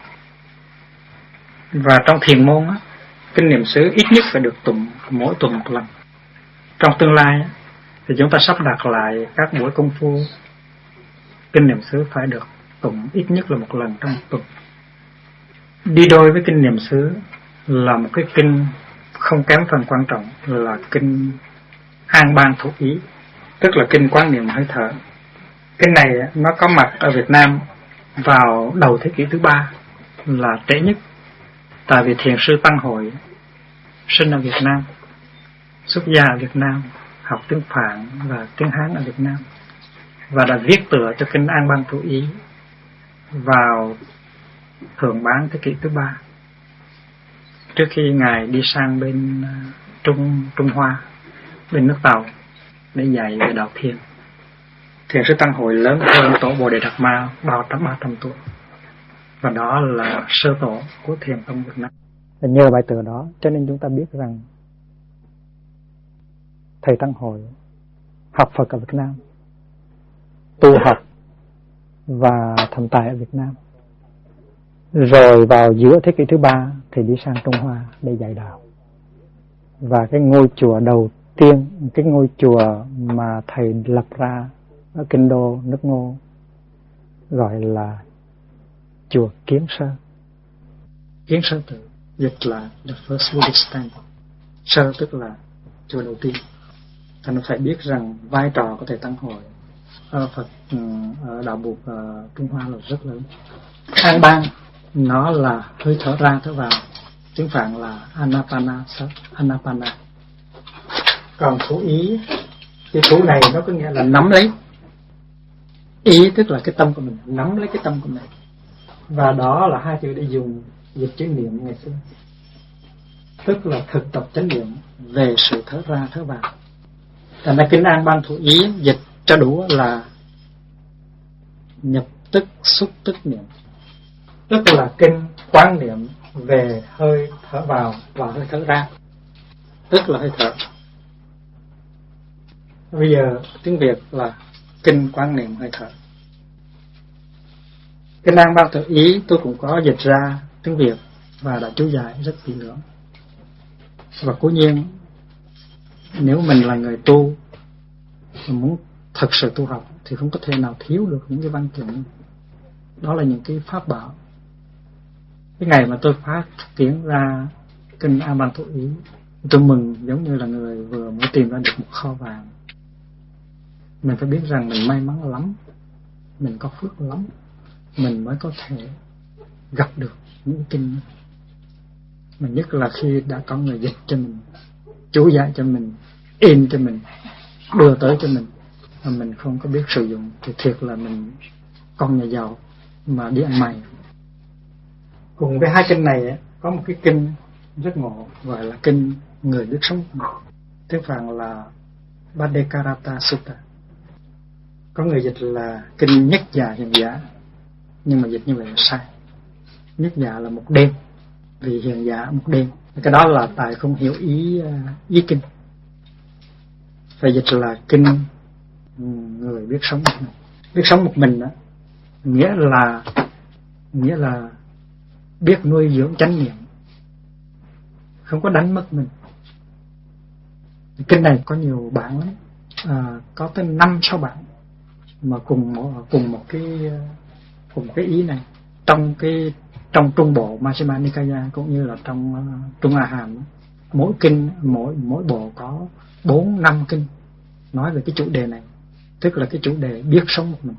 Và trong thiền môn á, kinh niệm xứ ít nhất phải được tụng mỗi tuần một lần. Trong tương lai á, thì chúng ta sắp đặt lại các buổi công phu, kinh niệm xứ phải được tụng ít nhất là một lần trong một tuần. Đi đôi với kinh niệm xứ là một cái kinh không kém phần quan trọng là kinh An Ban Thủ Ý, tức là kinh quán niệm hơi thở. Kinh này nó có mặt ở Việt Nam vào đầu thế kỷ thứ 3 là trễ nhất, tại vì thiền sư Tăng Hội sinh ở Việt Nam, xuất gia ở Việt Nam, học tiếng Phạn và tiếng Hán ở Việt Nam, và đã viết tựa cho kinh An Ban Thủ Ý vào thượng bán thế kỷ thứ 3, trước khi Ngài đi sang bên Trung Hoa, bên nước Tàu để dạy về đạo thiền. Thiền sư Tăng Hội lớn hơn tổ Bồ Đề Đạt Ma 300 tuổi. Và đó là sơ tổ của Thiền tông Việt Nam. Nhờ bài tựa đó cho nên chúng ta biết rằng Thầy Tăng Hội học Phật ở Việt Nam, tu học và thành tài ở Việt Nam, rồi vào giữa thế kỷ thứ 3 thì đi sang Trung Hoa để dạy đạo. Và cái ngôi chùa đầu tiên, cái ngôi chùa mà Thầy lập ra ở Kinh Đô nước Ngô gọi là chùa Kiến Sơ. Kiến Sơ tự dịch là the first Buddhist temple. Sơ tức là chùa đầu tiên. Thành nó phải biết rằng vai trò của Thầy Tăng Hội ở Phật, ở đạo Buộc Trung Hoa là rất lớn. An Bang nó là hơi thở ra thở vào, tiếng Phạn là Anapana. Còn thủ ý, cái thủ này nó có nghĩa là nắm lấy. Ý tức là cái tâm của mình, nắm lấy cái tâm của mình. Và đó là hai chữ để dùng dịch chánh niệm ngày xưa, tức là thực tập chánh niệm về sự thở ra thở vào. Thành ra Kinh An Ban thủ ý dịch cho đủ là nhập tức xúc tức niệm, tức là kinh quán niệm về hơi thở vào và hơi thở ra, tức là hơi thở. Bây giờ tiếng Việt là kinh quán niệm hơi thở. Kinh An Ban thủ ý tôi cũng có dịch ra tiếng Việt và đã chú giải rất kỹ lưỡng. Và cố nhiên nếu mình là người tu mà muốn thực sự tu học thì không có thể nào thiếu được những cái văn kiện. Đó là những cái pháp bảo. Cái ngày mà tôi phát tiếng ra Kinh A Ban Thủ Ý, tôi mừng giống như là người vừa mới tìm ra được một kho vàng. Mình phải biết rằng mình may mắn lắm, mình có phước lắm, mình mới có thể gặp được những kinh. Mà nhất là khi đã có người dịch cho mình, chú giải cho mình, in cho mình, đưa tới cho mình, mà mình không có biết sử dụng thì thiệt là mình con nhà giàu mà đi ăn mày. Cùng với hai kinh này có một cái kinh rất ngộ gọi là kinh người biết sống. Tiếng Phạn là Bhadekarata Sutta. Có người dịch là kinh nhất già hiền giả, nhưng mà dịch như vậy là sai. Nhất già là một đêm, vì hiền giả một đêm. Cái đó là tại không hiểu ý kinh. Phải dịch là kinh người biết sống một mình. Biết sống một mình đó nghĩa là biết nuôi dưỡng chánh niệm, không có đánh mất mình. Kinh này có nhiều bản lắm, có tới 5-6 bản mà cùng một cái ý này trong Trung Bộ Majjhima Nikaya cũng như là trong Trung A Hàm. Mỗi kinh mỗi bộ có 4-5 kinh nói về cái chủ đề này, tức là cái chủ đề biết sống một mình.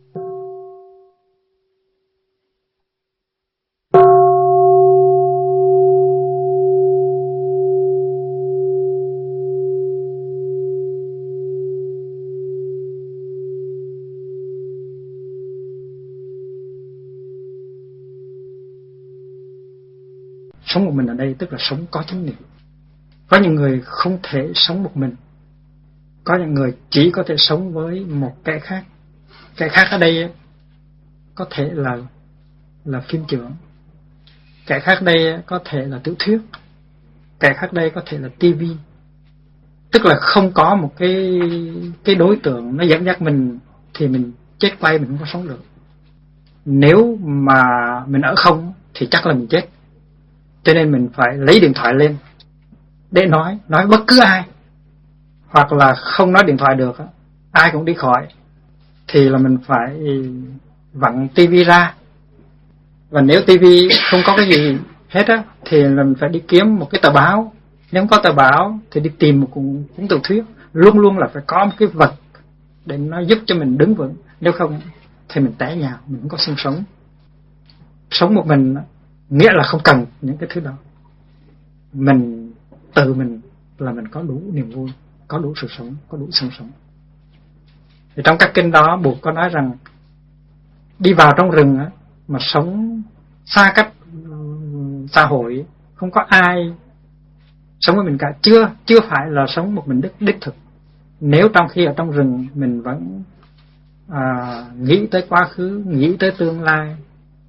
Sống một mình ở đây tức là sống có chánh niệm. Có những người không thể sống một mình, có những người chỉ có thể sống với một kẻ khác. Kẻ khác ở đây có thể là phim trưởng, kẻ khác đây có thể là tiểu thuyết, kẻ khác đây có thể là tivi. Tức là không có một cái đối tượng nó dẫn dắt mình thì mình chết quay, mình không có sống được. Nếu mà mình ở không thì chắc là mình chết. Cho nên mình phải lấy điện thoại lên để nói bất cứ ai, hoặc là không nói điện thoại được, ai cũng đi khỏi, thì là mình phải vặn tivi ra. Và nếu tivi không có cái gì hết á, thì là mình phải đi kiếm một cái tờ báo. Nếu không có tờ báo thì đi tìm một cuốn tiểu thuyết. Luôn luôn là phải có một cái vật để nó giúp cho mình đứng vững. Nếu không thì mình té nhào, mình không có sinh sống. Sống một mình nghĩa là không cần những cái thứ đó. Mình tự mình là mình có đủ niềm vui, có đủ sự sống, có đủ sinh sống. Thì trong các kinh đó Buộc có nói rằng đi vào trong rừng mà sống xa cách xã hội, không có ai sống với mình cả, chưa phải là sống một mình đích thực. Nếu trong khi ở trong rừng mình vẫn nghĩ tới quá khứ, nghĩ tới tương lai,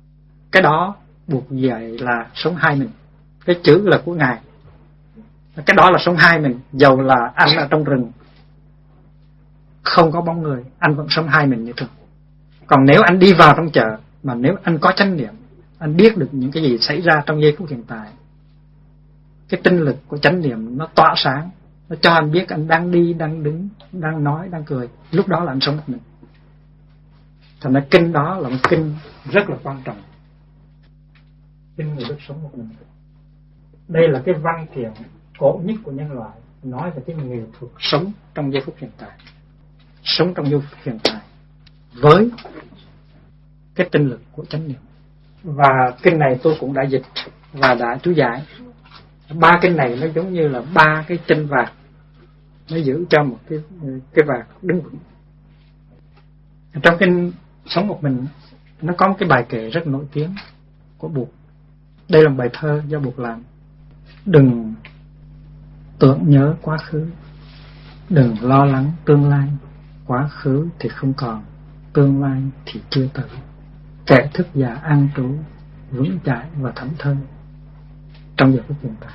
Cái đó buộc dạy là sống hai mình. Cái chữ là của Ngài, cái đó là sống hai mình. Dầu là anh ở trong rừng không có bóng người, anh vẫn sống hai mình như thường. Còn nếu anh đi vào trong chợ, mà nếu anh có chánh niệm, anh biết được những cái gì xảy ra trong giây phút hiện tại, cái tinh lực của chánh niệm nó tỏa sáng, nó cho anh biết anh đang đi, đang đứng, đang nói, đang cười. Lúc đó là anh sống một mình. Thành ra kinh đó là một kinh rất là quan trọng. Kinh người Đức sống một mình. Đây là cái văn kiện cổ nhất của nhân loại, nói về cái nghệ thuật sống trong giây phút hiện tại. Sống trong giây phút hiện tại với cái tinh lực của chánh niệm. Và kinh này tôi cũng đã dịch và đã chú giải. Ba kinh này nó giống như là ba cái chân vạc, nó giữ cho một cái vạc đứng vững. Trong kinh sống một mình, nó có một cái bài kệ rất nổi tiếng của Bụt. Đây là một bài thơ do Bụt làm. Đừng tưởng nhớ quá khứ, đừng lo lắng tương lai. Quá khứ thì không còn, tương lai thì chưa tới. Kẻ thức giả an trú, vững chãi và thảnh thơi trong giờ phút hiện tại.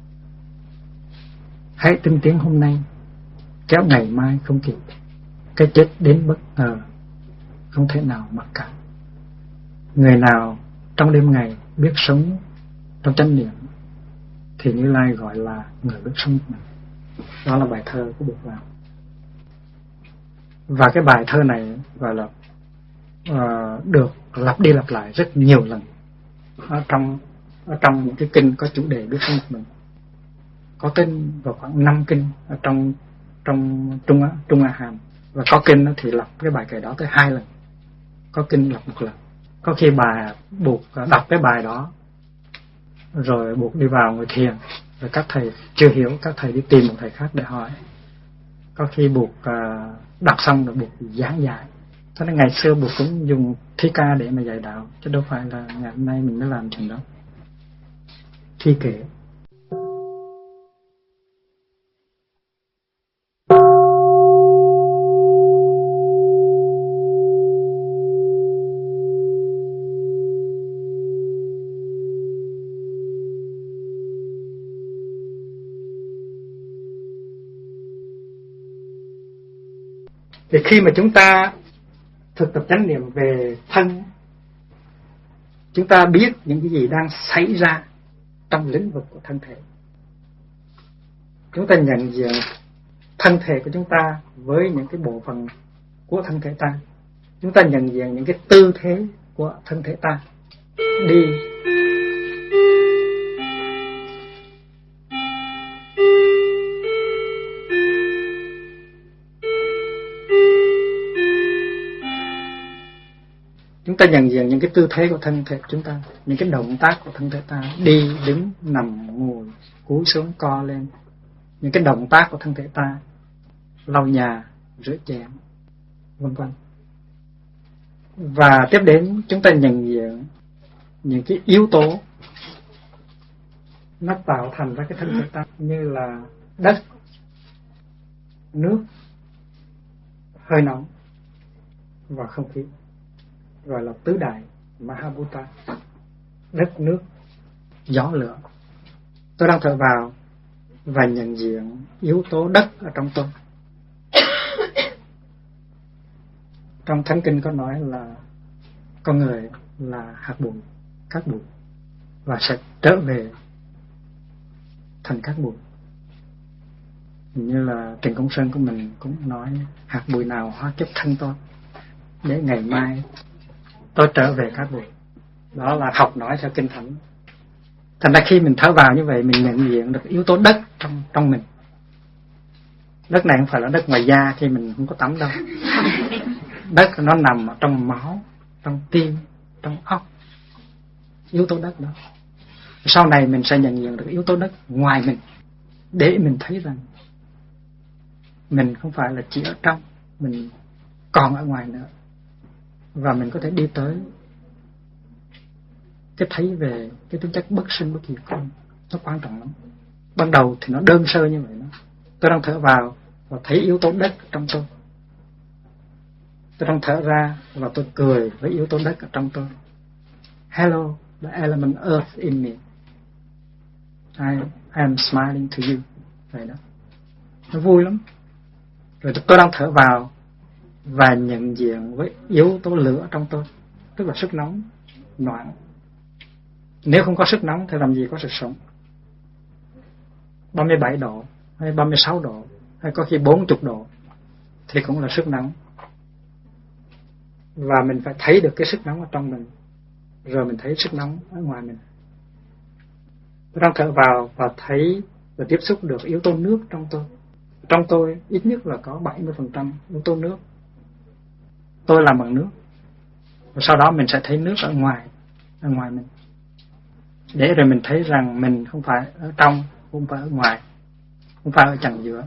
Hãy tinh tiến hôm nay, kéo ngày mai không kịp. Cái chết đến bất ngờ, không thể nào mặc cảm. Người nào trong đêm ngày biết sống trong chánh niệm thì Như Lai gọi là người biết sống một mình. Đó là bài thơ của Bụt làm. Và cái bài thơ này gọi là được lặp đi lặp lại rất nhiều lần ở trong những cái kinh có chủ đề biết sống một mình. Có tên vào khoảng 5 kinh ở trong Trung A Hàm, và có kinh thì lặp cái bài kệ đó tới 2 lần, có kinh lặp 1 lần. Có khi bà Bụt đọc cái bài đó rồi Bụt đi vào ngồi thiền, rồi các thầy chưa hiểu, các thầy đi tìm một thầy khác để hỏi. Có khi Bụt đọc xong rồi Bụt giảng dạy. Cho nên ngày xưa Bụt cũng dùng thi ca để mà dạy đạo, chứ đâu phải là ngày hôm nay mình mới làm chuyện đó. Thi kệ. Thì khi mà chúng ta thực tập chánh niệm về thân, chúng ta biết những cái gì đang xảy ra trong lĩnh vực của thân thể. Chúng ta nhận diện thân thể của chúng ta với những cái bộ phận của thân thể ta. Chúng ta nhận diện những cái tư thế của thân thể ta. Đi, chúng ta nhận diện những cái tư thế của thân thể của chúng ta, những cái động tác của thân thể ta, đi, đứng, nằm, ngồi, cúi xuống, co lên, những cái động tác của thân thể ta, lau nhà, rửa chén, vân vân. Và tiếp đến chúng ta nhận diện những cái yếu tố nó tạo thành ra cái thân thể ta, như là đất, nước, hơi nóng và không khí, gọi là tứ đại Mahabhuta: đất, nước, gió, lửa. Tôi đang thở vào và nhận diện yếu tố đất ở trong tôi. Trong Thánh Kinh có nói là con người là hạt bụi, cát bụi, và sẽ trở về thành cát bụi. Như là Trần Công Sơn của mình cũng nói, hạt bụi nào hóa kiếp thân tôi, để ngày mai tôi trở về cát bụi. Đó là học nói theo Kinh Thánh. Thành ra khi mình thở vào như vậy, mình nhận diện được yếu tố đất trong mình. Đất này không phải là đất ngoài da khi mình không có tắm đâu. Đất nó nằm ở trong máu, trong tim, trong óc. Yếu tố đất đó. Sau này mình sẽ nhận diện được yếu tố đất ngoài mình, để mình thấy rằng mình không phải là chỉ ở trong, mình còn ở ngoài nữa. Và mình có thể đi tới cái thấy về cái tính chất bất sinh bất diệt của mình. Nó quan trọng lắm. Ban đầu thì nó đơn sơ như vậy đó. Tôi đang thở vào và thấy yếu tố đất trong tôi. Tôi đang thở ra và tôi cười với yếu tố đất ở trong tôi. hello, the element earth in me. I am smiling to you. Vậy đó. Nó vui lắm. Rồi tôi đang thở vào và nhận diện với yếu tố lửa trong tôi, tức là sức nóng, noãn. Nếu không có sức nóng thì làm gì có sự sống. 37 độ hay 36 độ hay có khi 40 độ thì cũng là sức nóng. Và mình phải thấy được cái sức nóng ở trong mình, rồi mình thấy sức nóng ở ngoài mình. Tôi đang thở vào và thấy và tiếp xúc được yếu tố nước trong tôi. Trong tôi ít nhất là có 70% yếu tố nước. Tôi làm bằng nước. Và sau đó mình sẽ thấy nước ở ngoài mình. Để rồi mình thấy rằng mình không phải ở trong, không phải ở ngoài, không phải ở chặng giữa.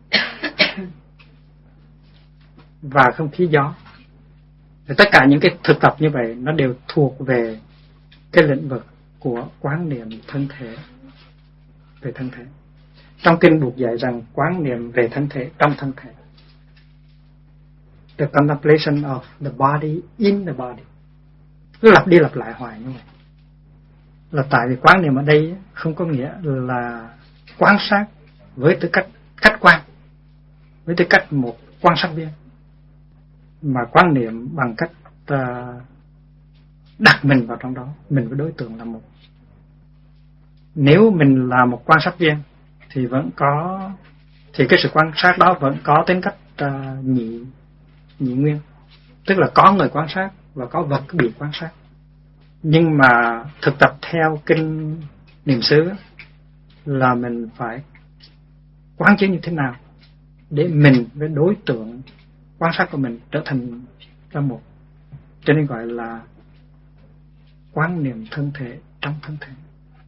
Và không khí gió. Thì tất cả những cái thực tập như vậy nó đều thuộc về cái lĩnh vực của quán niệm thân thể, về thân thể. Trong kinh buộc dạy rằng quán niệm về thân thể trong thân thể. The contemplation of the body in the body. Cứ lặp đi lặp lại hoài như vậy. Là tại vì quán niệm ở đây không có nghĩa là quan sát với tư cách khách quan, với tư cách một quan sát viên, mà quán niệm bằng cách đặt mình vào trong đó, mình với đối tượng là một. Nếu mình là một quan sát viên thì vẫn có, thì cái sự quan sát đó vẫn có tính cách nhị nguyên, tức là có người quan sát và có vật bị quan sát. Nhưng mà thực tập theo kinh niệm xứ là mình phải quán chiếu như thế nào để mình với đối tượng quan sát của mình trở thành ra một. Cho nên gọi là quán niệm thân thể trong thân thể.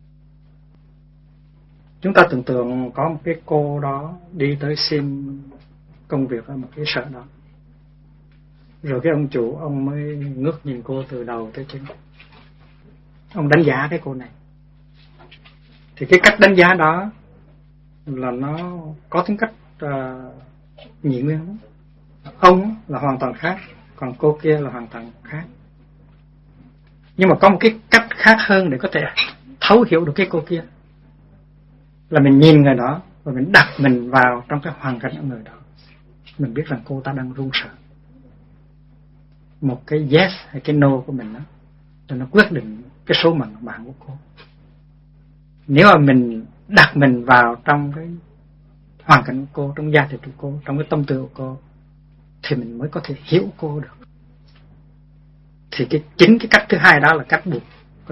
Chúng ta tưởng tượng có một cái cô đó đi tới xin công việc ở một cái sở đó. Rồi cái ông chủ, ông mới ngước nhìn cô từ đầu tới chân. Ông đánh giá cái cô này. Thì cái cách đánh giá đó là nó có tính cách nhị nguyên đó. Ông là hoàn toàn khác, còn cô kia là hoàn toàn khác. Nhưng mà có một cái cách khác hơn để có thể thấu hiểu được cái cô kia, là mình nhìn người đó và mình đặt mình vào trong cái hoàn cảnh của người đó. Mình biết rằng cô ta đang run sợ. Một cái yes hay cái no của mình đó, thì nó quyết định cái số mệnh của bạn của cô. Nếu mà mình đặt mình vào trong cái hoàn cảnh của cô, trong gia đình của cô, trong cái tâm tư của cô, thì mình mới có thể hiểu cô được. Thì chính cái cách thứ hai đó là cách buộc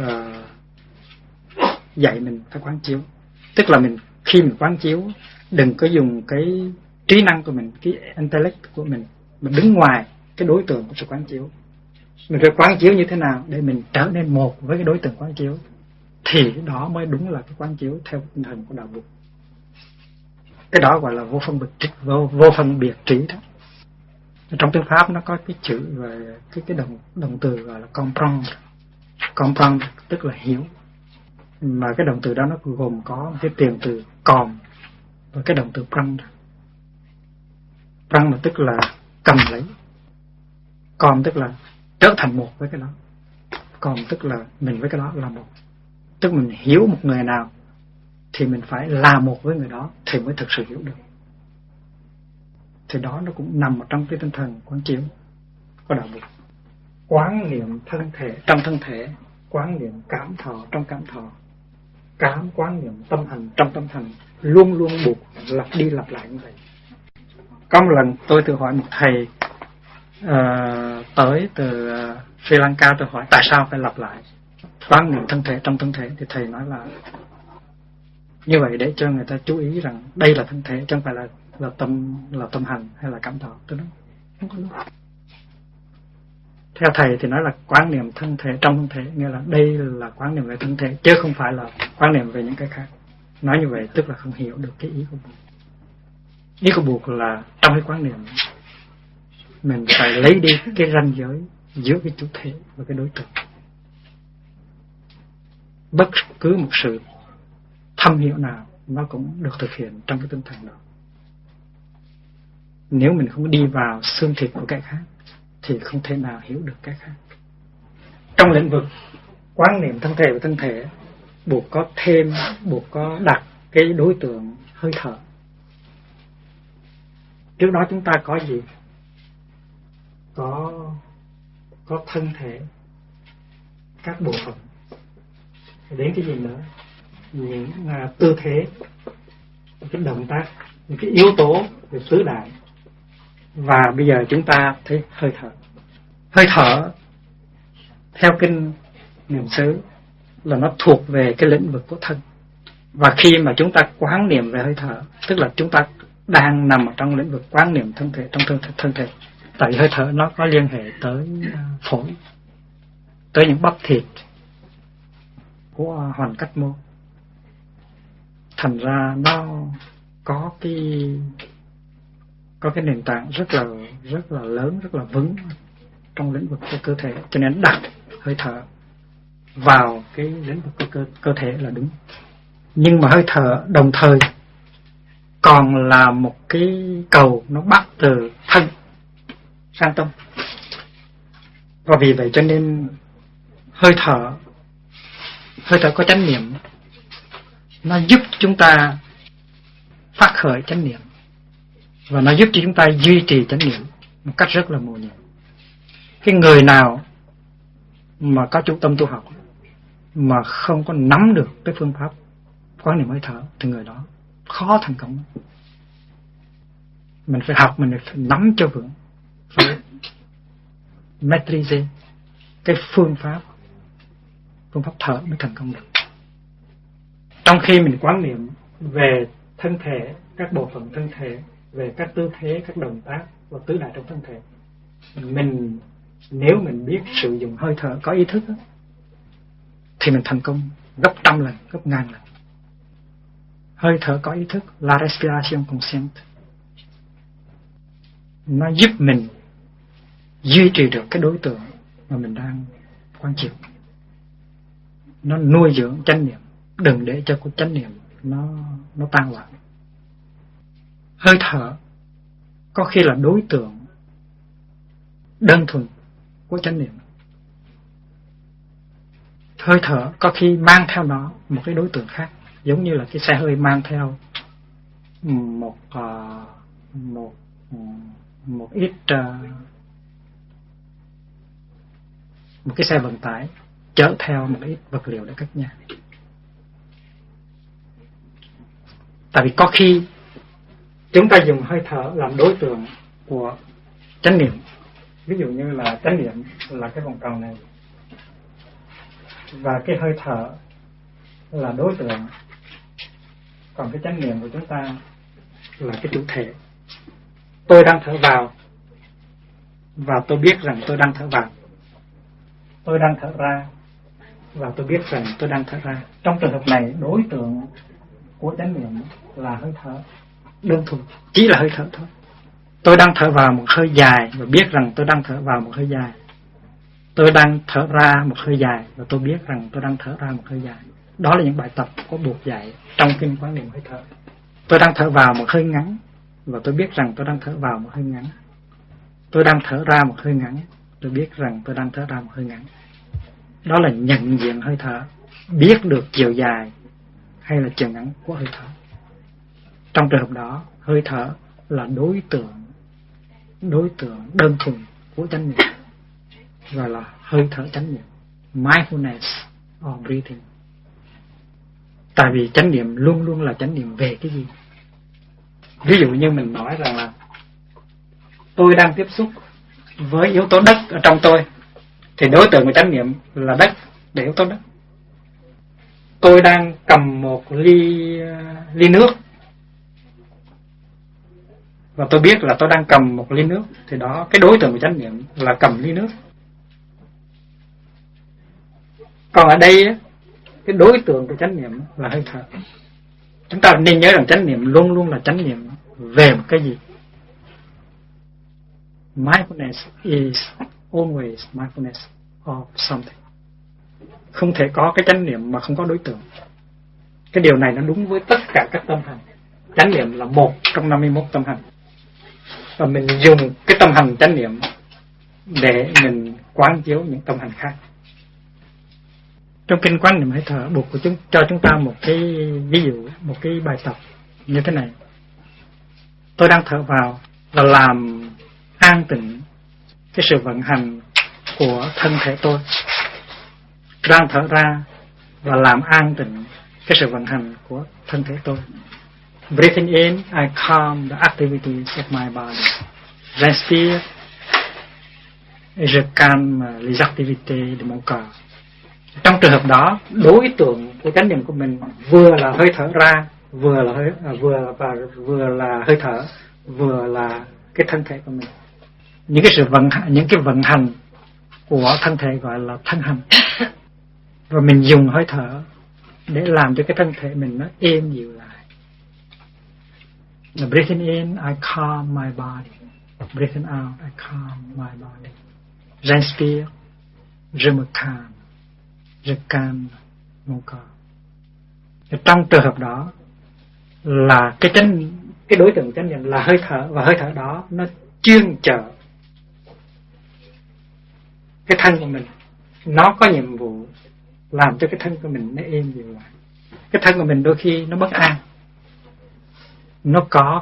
dạy mình phải quán chiếu. Tức là khi mình quán chiếu, đừng có dùng cái trí năng của mình, cái intellect của mình đứng ngoài cái đối tượng của sự quán chiếu. Mình phải quán chiếu như thế nào để mình trở nên một với cái đối tượng quán chiếu, thì đó mới đúng là cái quán chiếu theo tinh thần của đạo Phật. Cái đó gọi là vô phân biệt trí đó. Trong tiếng Pháp nó có cái chữ về cái động từ gọi là comprendre. Comprendre tức là hiểu. Mà cái động từ đó nó gồm có cái tiền từ com và cái động từ prendre. Prendre tức là cầm lấy, com tức là trở thành một với cái đó, com tức là mình với cái đó là một. Tức mình hiểu một người nào thì mình phải là một với người đó thì mới thực sự hiểu được. Thì đó nó cũng nằm ở trong cái tinh thần quán chiếu của đạo Phật. Quán niệm thân thể trong thân thể, quán niệm cảm thọ trong cảm thọ, quán niệm tâm hành trong tâm hành, luôn luôn buộc lặp đi lặp lại như vậy. Có một lần tôi tự hỏi một thầy tới từ Sri Lanka, tôi hỏi tại sao phải lặp lại quán niệm thân thể trong thân thể, thì thầy nói là như vậy để cho người ta chú ý rằng đây là thân thể, chứ không phải là tâm hành hay là cảm thọ. Tôi nói không có đúng. Theo thầy thì nói là quán niệm thân thể trong thân thể, nghĩa là đây là quán niệm về thân thể chứ không phải là quán niệm về những cái khác. Nói như vậy tức là không hiểu được cái ý của Bụt. Ý của Bụt là trong cái quán niệm mình phải lấy đi cái ranh giới giữa cái chủ thể và cái đối tượng. Bất cứ một sự thâm hiểu nào nó cũng được thực hiện trong cái tinh thần đó. Nếu mình không đi vào xương thịt của cái khác thì không thể nào hiểu được cái khác. Trong lĩnh vực quán niệm thân thể và thân thể, buộc có đặt cái đối tượng hơi thở. Trước đó chúng ta có gì? Có thân thể, các bộ phận, đến cái gì nữa? Những tư thế, cái động tác, những cái yếu tố về tứ đại. Và bây giờ chúng ta thấy hơi thở. Hơi thở theo kinh niệm xứ là nó thuộc về cái lĩnh vực của thân. Và khi mà chúng ta quán niệm về hơi thở, tức là chúng ta đang nằm ở trong lĩnh vực quán niệm thân thể, trong thân thể. Tại vì hơi thở nó có liên hệ tới phổi, tới những bắp thịt của hoàn cách mô. Thành ra nó có cái nền tảng rất là lớn, rất là vững trong lĩnh vực của cơ thể, cho nên đặt hơi thở vào cái lĩnh vực của cơ thể là đúng. Nhưng mà hơi thở đồng thời còn là một cái cầu nó bắt từ thân sang tâm. Và vì vậy cho nên hơi thở có chánh niệm, nó giúp chúng ta phát khởi chánh niệm, và nó giúp cho chúng ta duy trì chánh niệm một cách rất là mầu nhiệm. Cái người nào mà có chú tâm tu học mà không có nắm được cái phương pháp quán niệm hơi thở thì người đó khó thành công. Mình phải học, mình phải nắm cho vững, phải maîtriser cái phương pháp thở mới thành công được. Trong khi mình quán niệm về thân thể, các bộ phận thân thể, về các tư thế, các động tác và tứ đại trong thân thể, nếu mình biết sử dụng hơi thở có ý thức đó, thì mình thành công gấp 100 lần, gấp 1000 lần. Hơi thở có ý thức, la respiration consciente, nó giúp mình duy trì được cái đối tượng mà mình đang quán chiếu. Nó nuôi dưỡng chánh niệm, đừng để cho cái chánh niệm nó tan loạn. Hơi thở có khi là đối tượng đơn thuần của chánh niệm. Hơi thở có khi mang theo nó một cái đối tượng khác, giống như là cái xe hơi mang theo một cái xe vận tải chở theo một ít vật liệu để cất nhà. Tại vì có khi chúng ta dùng hơi thở làm đối tượng của chánh niệm. Ví dụ như là chánh niệm là cái vòng cầu này, và cái hơi thở là đối tượng, còn cái chánh niệm của chúng ta là cái chủ thể. Tôi đang thở vào và tôi biết rằng tôi đang thở vào. Tôi đang thở ra và tôi biết rằng tôi đang thở ra. Trong trường hợp này, đối tượng của chánh niệm là hơi thở đơn thuần, chỉ là hơi thở thôi. Tôi đang thở vào một hơi dài và biết rằng tôi đang thở vào một hơi dài. Tôi đang thở ra một hơi dài và tôi biết rằng tôi đang thở ra một hơi dài. Đó là những bài tập có buộc dạy trong kinh quán niệm hơi thở. Tôi đang thở vào một hơi ngắn và tôi biết rằng tôi đang thở vào một hơi ngắn. Tôi đang thở ra một hơi ngắn, tôi biết rằng tôi đang thở ra một hơi ngắn. Đó là nhận diện hơi thở, biết được chiều dài hay là chiều ngắn của hơi thở. Trong trường hợp đó, hơi thở là đối tượng đơn thuần của chánh niệm, gọi là hơi thở chánh niệm, mindfulness of breathing. Tại vì chánh niệm luôn luôn là chánh niệm về cái gì? Ví dụ như mình nói rằng là tôi đang tiếp xúc với yếu tố đất ở trong tôi, thì đối tượng của chánh niệm là đất để yếu tố đất. Tôi đang cầm một ly nước và tôi biết là tôi đang cầm một ly nước, thì đó, cái đối tượng của chánh niệm là cầm ly nước. Còn ở đây cái đối tượng của chánh niệm là hơi thở. Chúng ta nên nhớ rằng chánh niệm luôn luôn là chánh niệm về một cái gì. Mindfulness is always mindfulness of something. Không thể có cái chánh niệm mà không có đối tượng. Cái điều này nó đúng với tất cả các tâm hành. Chánh niệm là một trong 51 tâm hành, và mình dùng cái tâm hành chánh niệm để mình quán chiếu những tâm hành khác. Trong kinh Quán Niệm Hơi Thở buộc của cho chúng ta một cái ví dụ, một cái bài tập như thế này. Tôi đang thở vào là làm an tịnh cái sự vận hành của thân thể tôi. Đang thở ra và làm an tịnh cái sự vận hành của thân thể tôi. Breathing in, I calm the activities of my body. Respire, je calme les activités de mon corps. Trong trường hợp đó, đối tượng của chánh niệm của mình vừa là hơi thở ra, vừa là hơi thở, vừa là cái thân thể của mình. Những cái vận hành của thân thể gọi là thân hành. Và mình dùng hơi thở để làm cho cái thân thể mình nó êm dịu lại. Breathing in, I calm my body. Breathing out, I calm my body. Respire, je me calme. Je calme mon corps. Trong trường hợp đó là cái đối tượng chánh niệm là hơi thở, và hơi thở đó nó chuyên trợ cái thân của mình. Nó có nhiệm vụ làm cho cái thân của mình nó êm dịu lại. Cái thân của mình đôi khi nó bất an, nó có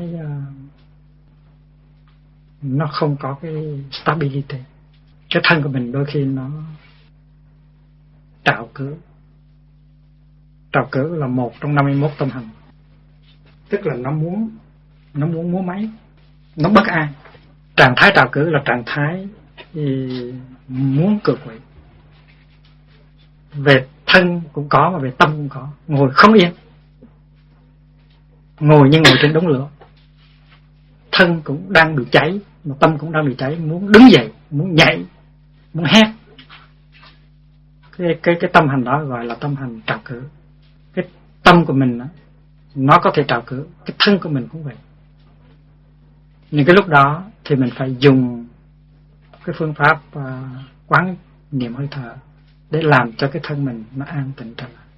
nó không có cái stability. Cái thân của mình đôi khi nó trạo cử là một trong 51 tâm hành, tức là nó muốn múa máy, nó bất an. Trạng thái trạo cử là trạng thái muốn cực quậy. Về thân cũng có, và về tâm cũng có. Ngồi không yên, ngồi như ngồi trên đống lửa. Thân cũng đang bị cháy, mà tâm cũng đang bị cháy, muốn đứng dậy, muốn nhảy, muốn hét. Cái tâm hành đó gọi là tâm hành trạo cử. Cái tâm của mình nó có thể trạo cử, cái thân của mình cũng vậy. Nhưng cái lúc đó thì mình phải dùng cái phương pháp quán niệm hơi thở để làm cho cái thân mình nó an tịnh trở lại.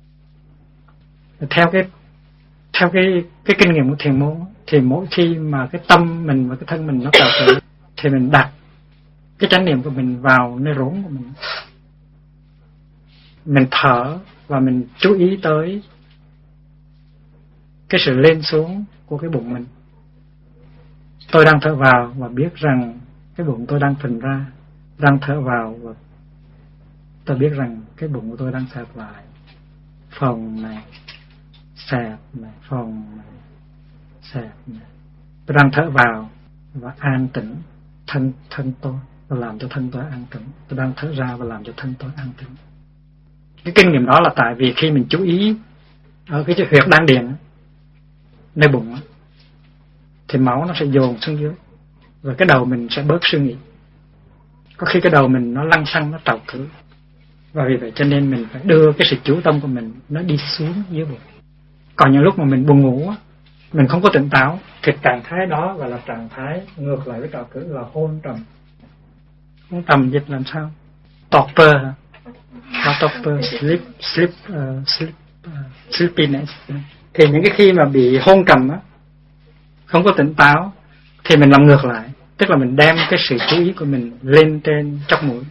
Theo cái kinh nghiệm của thiền môn, thì mỗi khi mà cái tâm mình và cái thân mình nó trạo cử thì mình đặt cái chánh niệm của mình vào nơi rốn của mình. Mình thở và mình chú ý tới cái sự lên xuống của cái bụng mình. Tôi đang thở vào và biết rằng cái bụng tôi đang phình ra. Đang thở vào và tôi biết rằng cái bụng của tôi đang xẹp lại. Phồng này, xẹp này, phồng này, xẹp này. Tôi đang thở vào và an tĩnh thân tôi và làm cho thân tôi an tĩnh. Tôi đang thở ra và làm cho thân tôi an tĩnh. Cái kinh nghiệm đó là tại vì khi mình chú ý ở cái huyệt đan điền nơi bụng thì máu nó sẽ dồn xuống dưới, và cái đầu mình sẽ bớt suy nghĩ. Có khi cái đầu mình nó lăng xăng, nó trạo cử, và vì vậy cho nên mình phải đưa cái sự chú tâm của mình nó đi xuống dưới bụng. Còn những lúc mà mình buồn ngủ, mình không có tỉnh táo, thì trạng thái đó gọi là trạng thái ngược lại với trạo cử, là hôn trầm. Hôn trầm dịch làm sao? Torpor, sleepiness. Thì những cái khi mà bị hôn trầm á, không có tỉnh táo, thì mình làm ngược lại, tức là mình đem cái sự chú ý của mình lên trên chóp mũi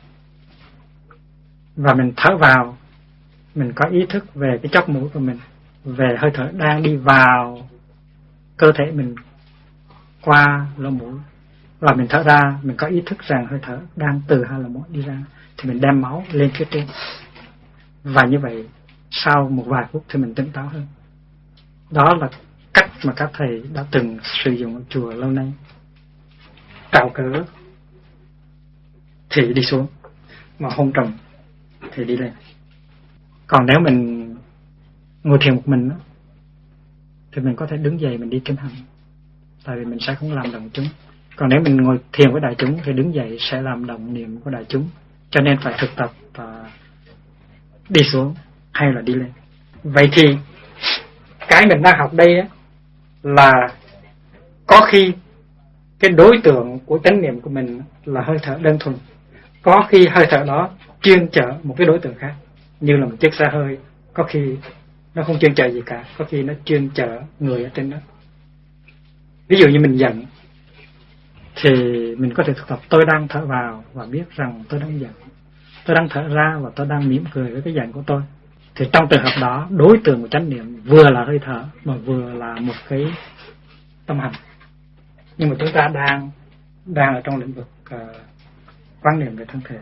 và mình thở vào. Mình có ý thức về cái chóp mũi của mình, về hơi thở đang đi vào cơ thể mình qua lỗ mũi, và mình thở ra, mình có ý thức rằng hơi thở đang từ hai lỗ mũi đi ra, thì mình đem máu lên phía trên. Và như vậy sau một vài phút thì mình tỉnh táo hơn. Đó là cách mà các thầy đã từng sử dụng ở chùa lâu nay. Trạo cử thì đi xuống, mà hôn trầm thì đi lên. Còn nếu mình ngồi thiền một mình thì mình có thể đứng dậy mình đi kinh hành, tại vì mình sẽ không làm động chúng. Còn nếu mình ngồi thiền với đại chúng thì đứng dậy sẽ làm động niệm của đại chúng. Cho nên phải thực tập đi xuống hay là đi lên. Vậy thì cái mình đang học đây là có khi cái đối tượng của chánh niệm của mình là hơi thở đơn thuần, có khi hơi thở đó chuyên chở một cái đối tượng khác, như là một chiếc xe hơi. Có khi nó không chuyên chở gì cả, có khi nó chuyên chở người ở trên đó. Ví dụ như mình giận thì mình có thể thực tập tôi đang thở vào và biết rằng tôi đang giận. tôi đang thở ra và tôi đang mỉm cười với cái giận của tôi, thì trong trường hợp đó đối tượng của chánh niệm vừa là hơi thở mà vừa là một cái tâm hành. Nhưng mà chúng ta đang ở trong lĩnh vực quan niệm về thân thể.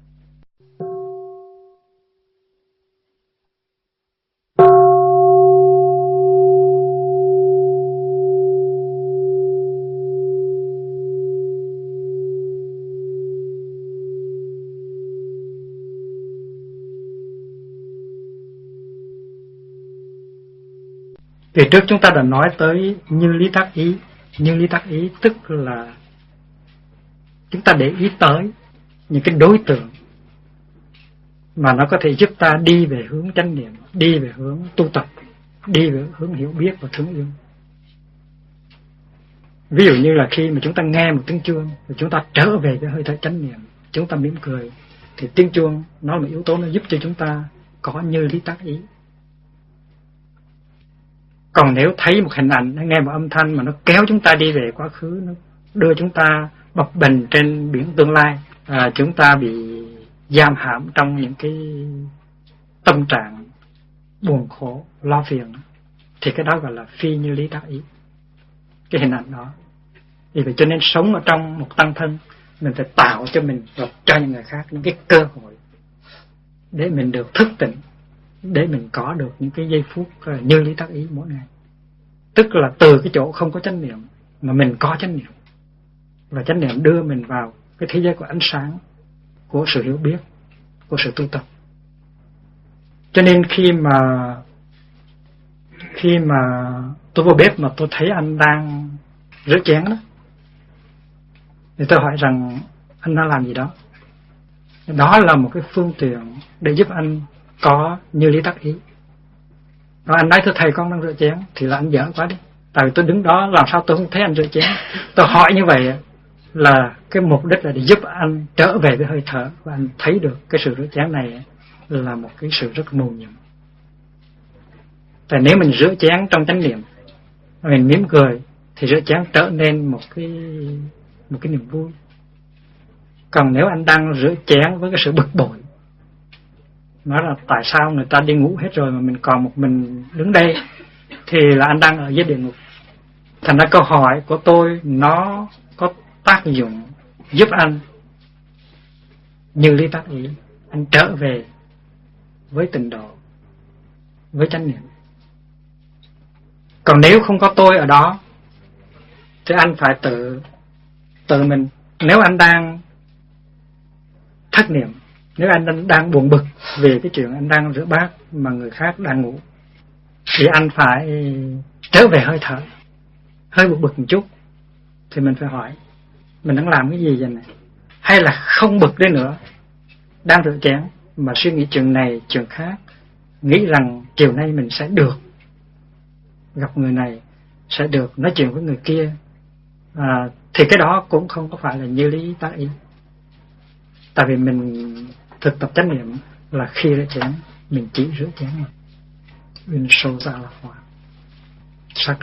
Thì trước chúng ta đã nói tới như lý tác ý. Như lý tác ý tức là chúng ta để ý tới những cái đối tượng mà nó có thể giúp ta đi về hướng chánh niệm, đi về hướng tu tập, đi về hướng hiểu biết và thương yêu. Ví dụ như là khi mà chúng ta nghe một tiếng chuông và chúng ta trở về cái hơi thở chánh niệm, chúng ta mỉm cười, thì tiếng chuông nó là một yếu tố nó giúp cho chúng ta có như lý tác ý. Còn nếu thấy một hình ảnh, nghe một âm thanh mà nó kéo chúng ta đi về quá khứ, nó đưa chúng ta bập bềnh trên biển tương lai, chúng ta bị giam hãm trong những cái tâm trạng buồn khổ, lo phiền, thì cái đó gọi là phi như lý tác ý. Cái hình ảnh đó. Vì vậy cho nên sống ở trong một tăng thân, mình phải tạo cho mình và cho những người khác những cái cơ hội để mình được thức tỉnh, để mình có được những cái giây phút như lý tác ý mỗi ngày. Tức là từ cái chỗ không có chánh niệm mà mình có chánh niệm, và chánh niệm đưa mình vào cái thế giới của ánh sáng, của sự hiểu biết, của sự tu tập. Cho nên khi mà tôi vào bếp mà tôi thấy anh đang rửa chén đó, thì tôi hỏi rằng anh đang làm gì đó. Đó là một cái phương tiện để giúp anh có như lý tác ý. Rồi anh nói thưa thầy con đang rửa chén, thì là anh dở quá đi. Tại vì tôi đứng đó làm sao tôi không thấy anh rửa chén. Tôi hỏi như vậy là cái mục đích là để giúp anh trở về với hơi thở, và anh thấy được cái sự rửa chén này là một cái sự rất mầu nhiệm. Tại nếu mình rửa chén trong chánh niệm, mình mỉm cười, thì rửa chén trở nên một cái niềm vui. Còn nếu anh đang rửa chén với cái sự bực bội, nói là tại sao người ta đi ngủ hết rồi mà mình còn một mình đứng đây, thì là anh đang ở dưới địa ngục. Thành ra câu hỏi của tôi nó có tác dụng giúp anh như lý tác ý, anh trở về với tịnh độ, với chánh niệm. Còn nếu không có tôi ở đó, thì anh phải tự mình. Nếu anh đang thất niệm, nếu anh đang buồn bực về cái chuyện anh đang rửa bát mà người khác đang ngủ, thì anh phải trở về hơi thở, hơi buồn bực một chút, thì mình phải hỏi mình đang làm cái gì vậy này. Hay là không bực đến nữa, đang rửa chén mà suy nghĩ chuyện này chuyện khác, nghĩ rằng chiều nay mình sẽ được gặp người này, sẽ được nói chuyện với người kia, thì cái đó cũng không có phải là như lý tác ý. Tại vì mình thực tập chánh niệm là khi rửa chén mình chỉ rửa chén mà uyên sâu ra là hòa sắc.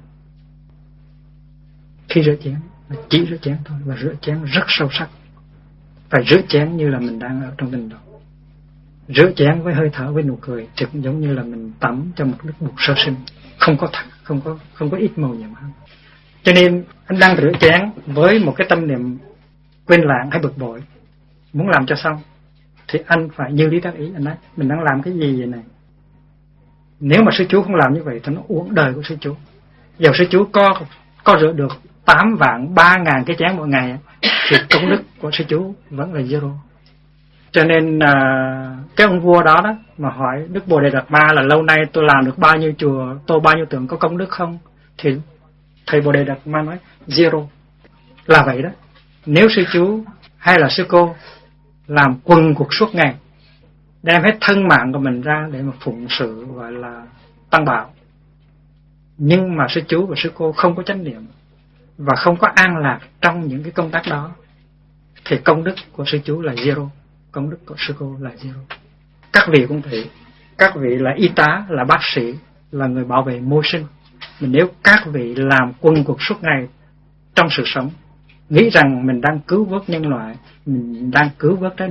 Khi rửa chén là chỉ rửa chén thôi, và rửa chén rất sâu sắc. Phải rửa chén như là mình đang ở trong tịnh độ. Rửa chén với hơi thở, với nụ cười, thì cũng giống như là mình tắm trong một nước bùn sơ sinh, không có thật, không có ít màu nhiệm hơn. Cho nên anh đang rửa chén với một cái tâm niệm quên lãng hay bực bội, muốn làm cho xong, thì anh phải như lý tác ý. Anh nói mình đang làm cái gì vậy này. Nếu mà sư chú không làm như vậy thì nó uổng đời của sư chú. Dầu sư chú có rửa được 8 vạn 3.000 cái chén mỗi ngày, thì công đức của sư chú vẫn là zero. Cho nên cái ông vua đó mà hỏi Đức Bồ Đề Đạt Ma là lâu nay tôi làm được bao nhiêu chùa, tôi bao nhiêu tượng, có công đức không? Thì thầy Bồ Đề Đạt Ma nói zero. Là vậy đó. Nếu sư chú hay là sư cô làm quần cuộc suốt ngày, đem hết thân mạng của mình ra để mà phụng sự gọi là tăng bảo, nhưng mà sư chú và sư cô không có chánh niệm và không có an lạc trong những cái công tác đó, thì công đức của sư chú là zero, công đức của sư cô là zero. Các vị cũng thế. Các vị là y tá, là bác sĩ, là người bảo vệ môi sinh. Mà nếu các vị làm quần cuộc suốt ngày trong sự sống, nghĩ rằng mình đang cứu vớt nhân loại, mình đang cứu vớt trái đất,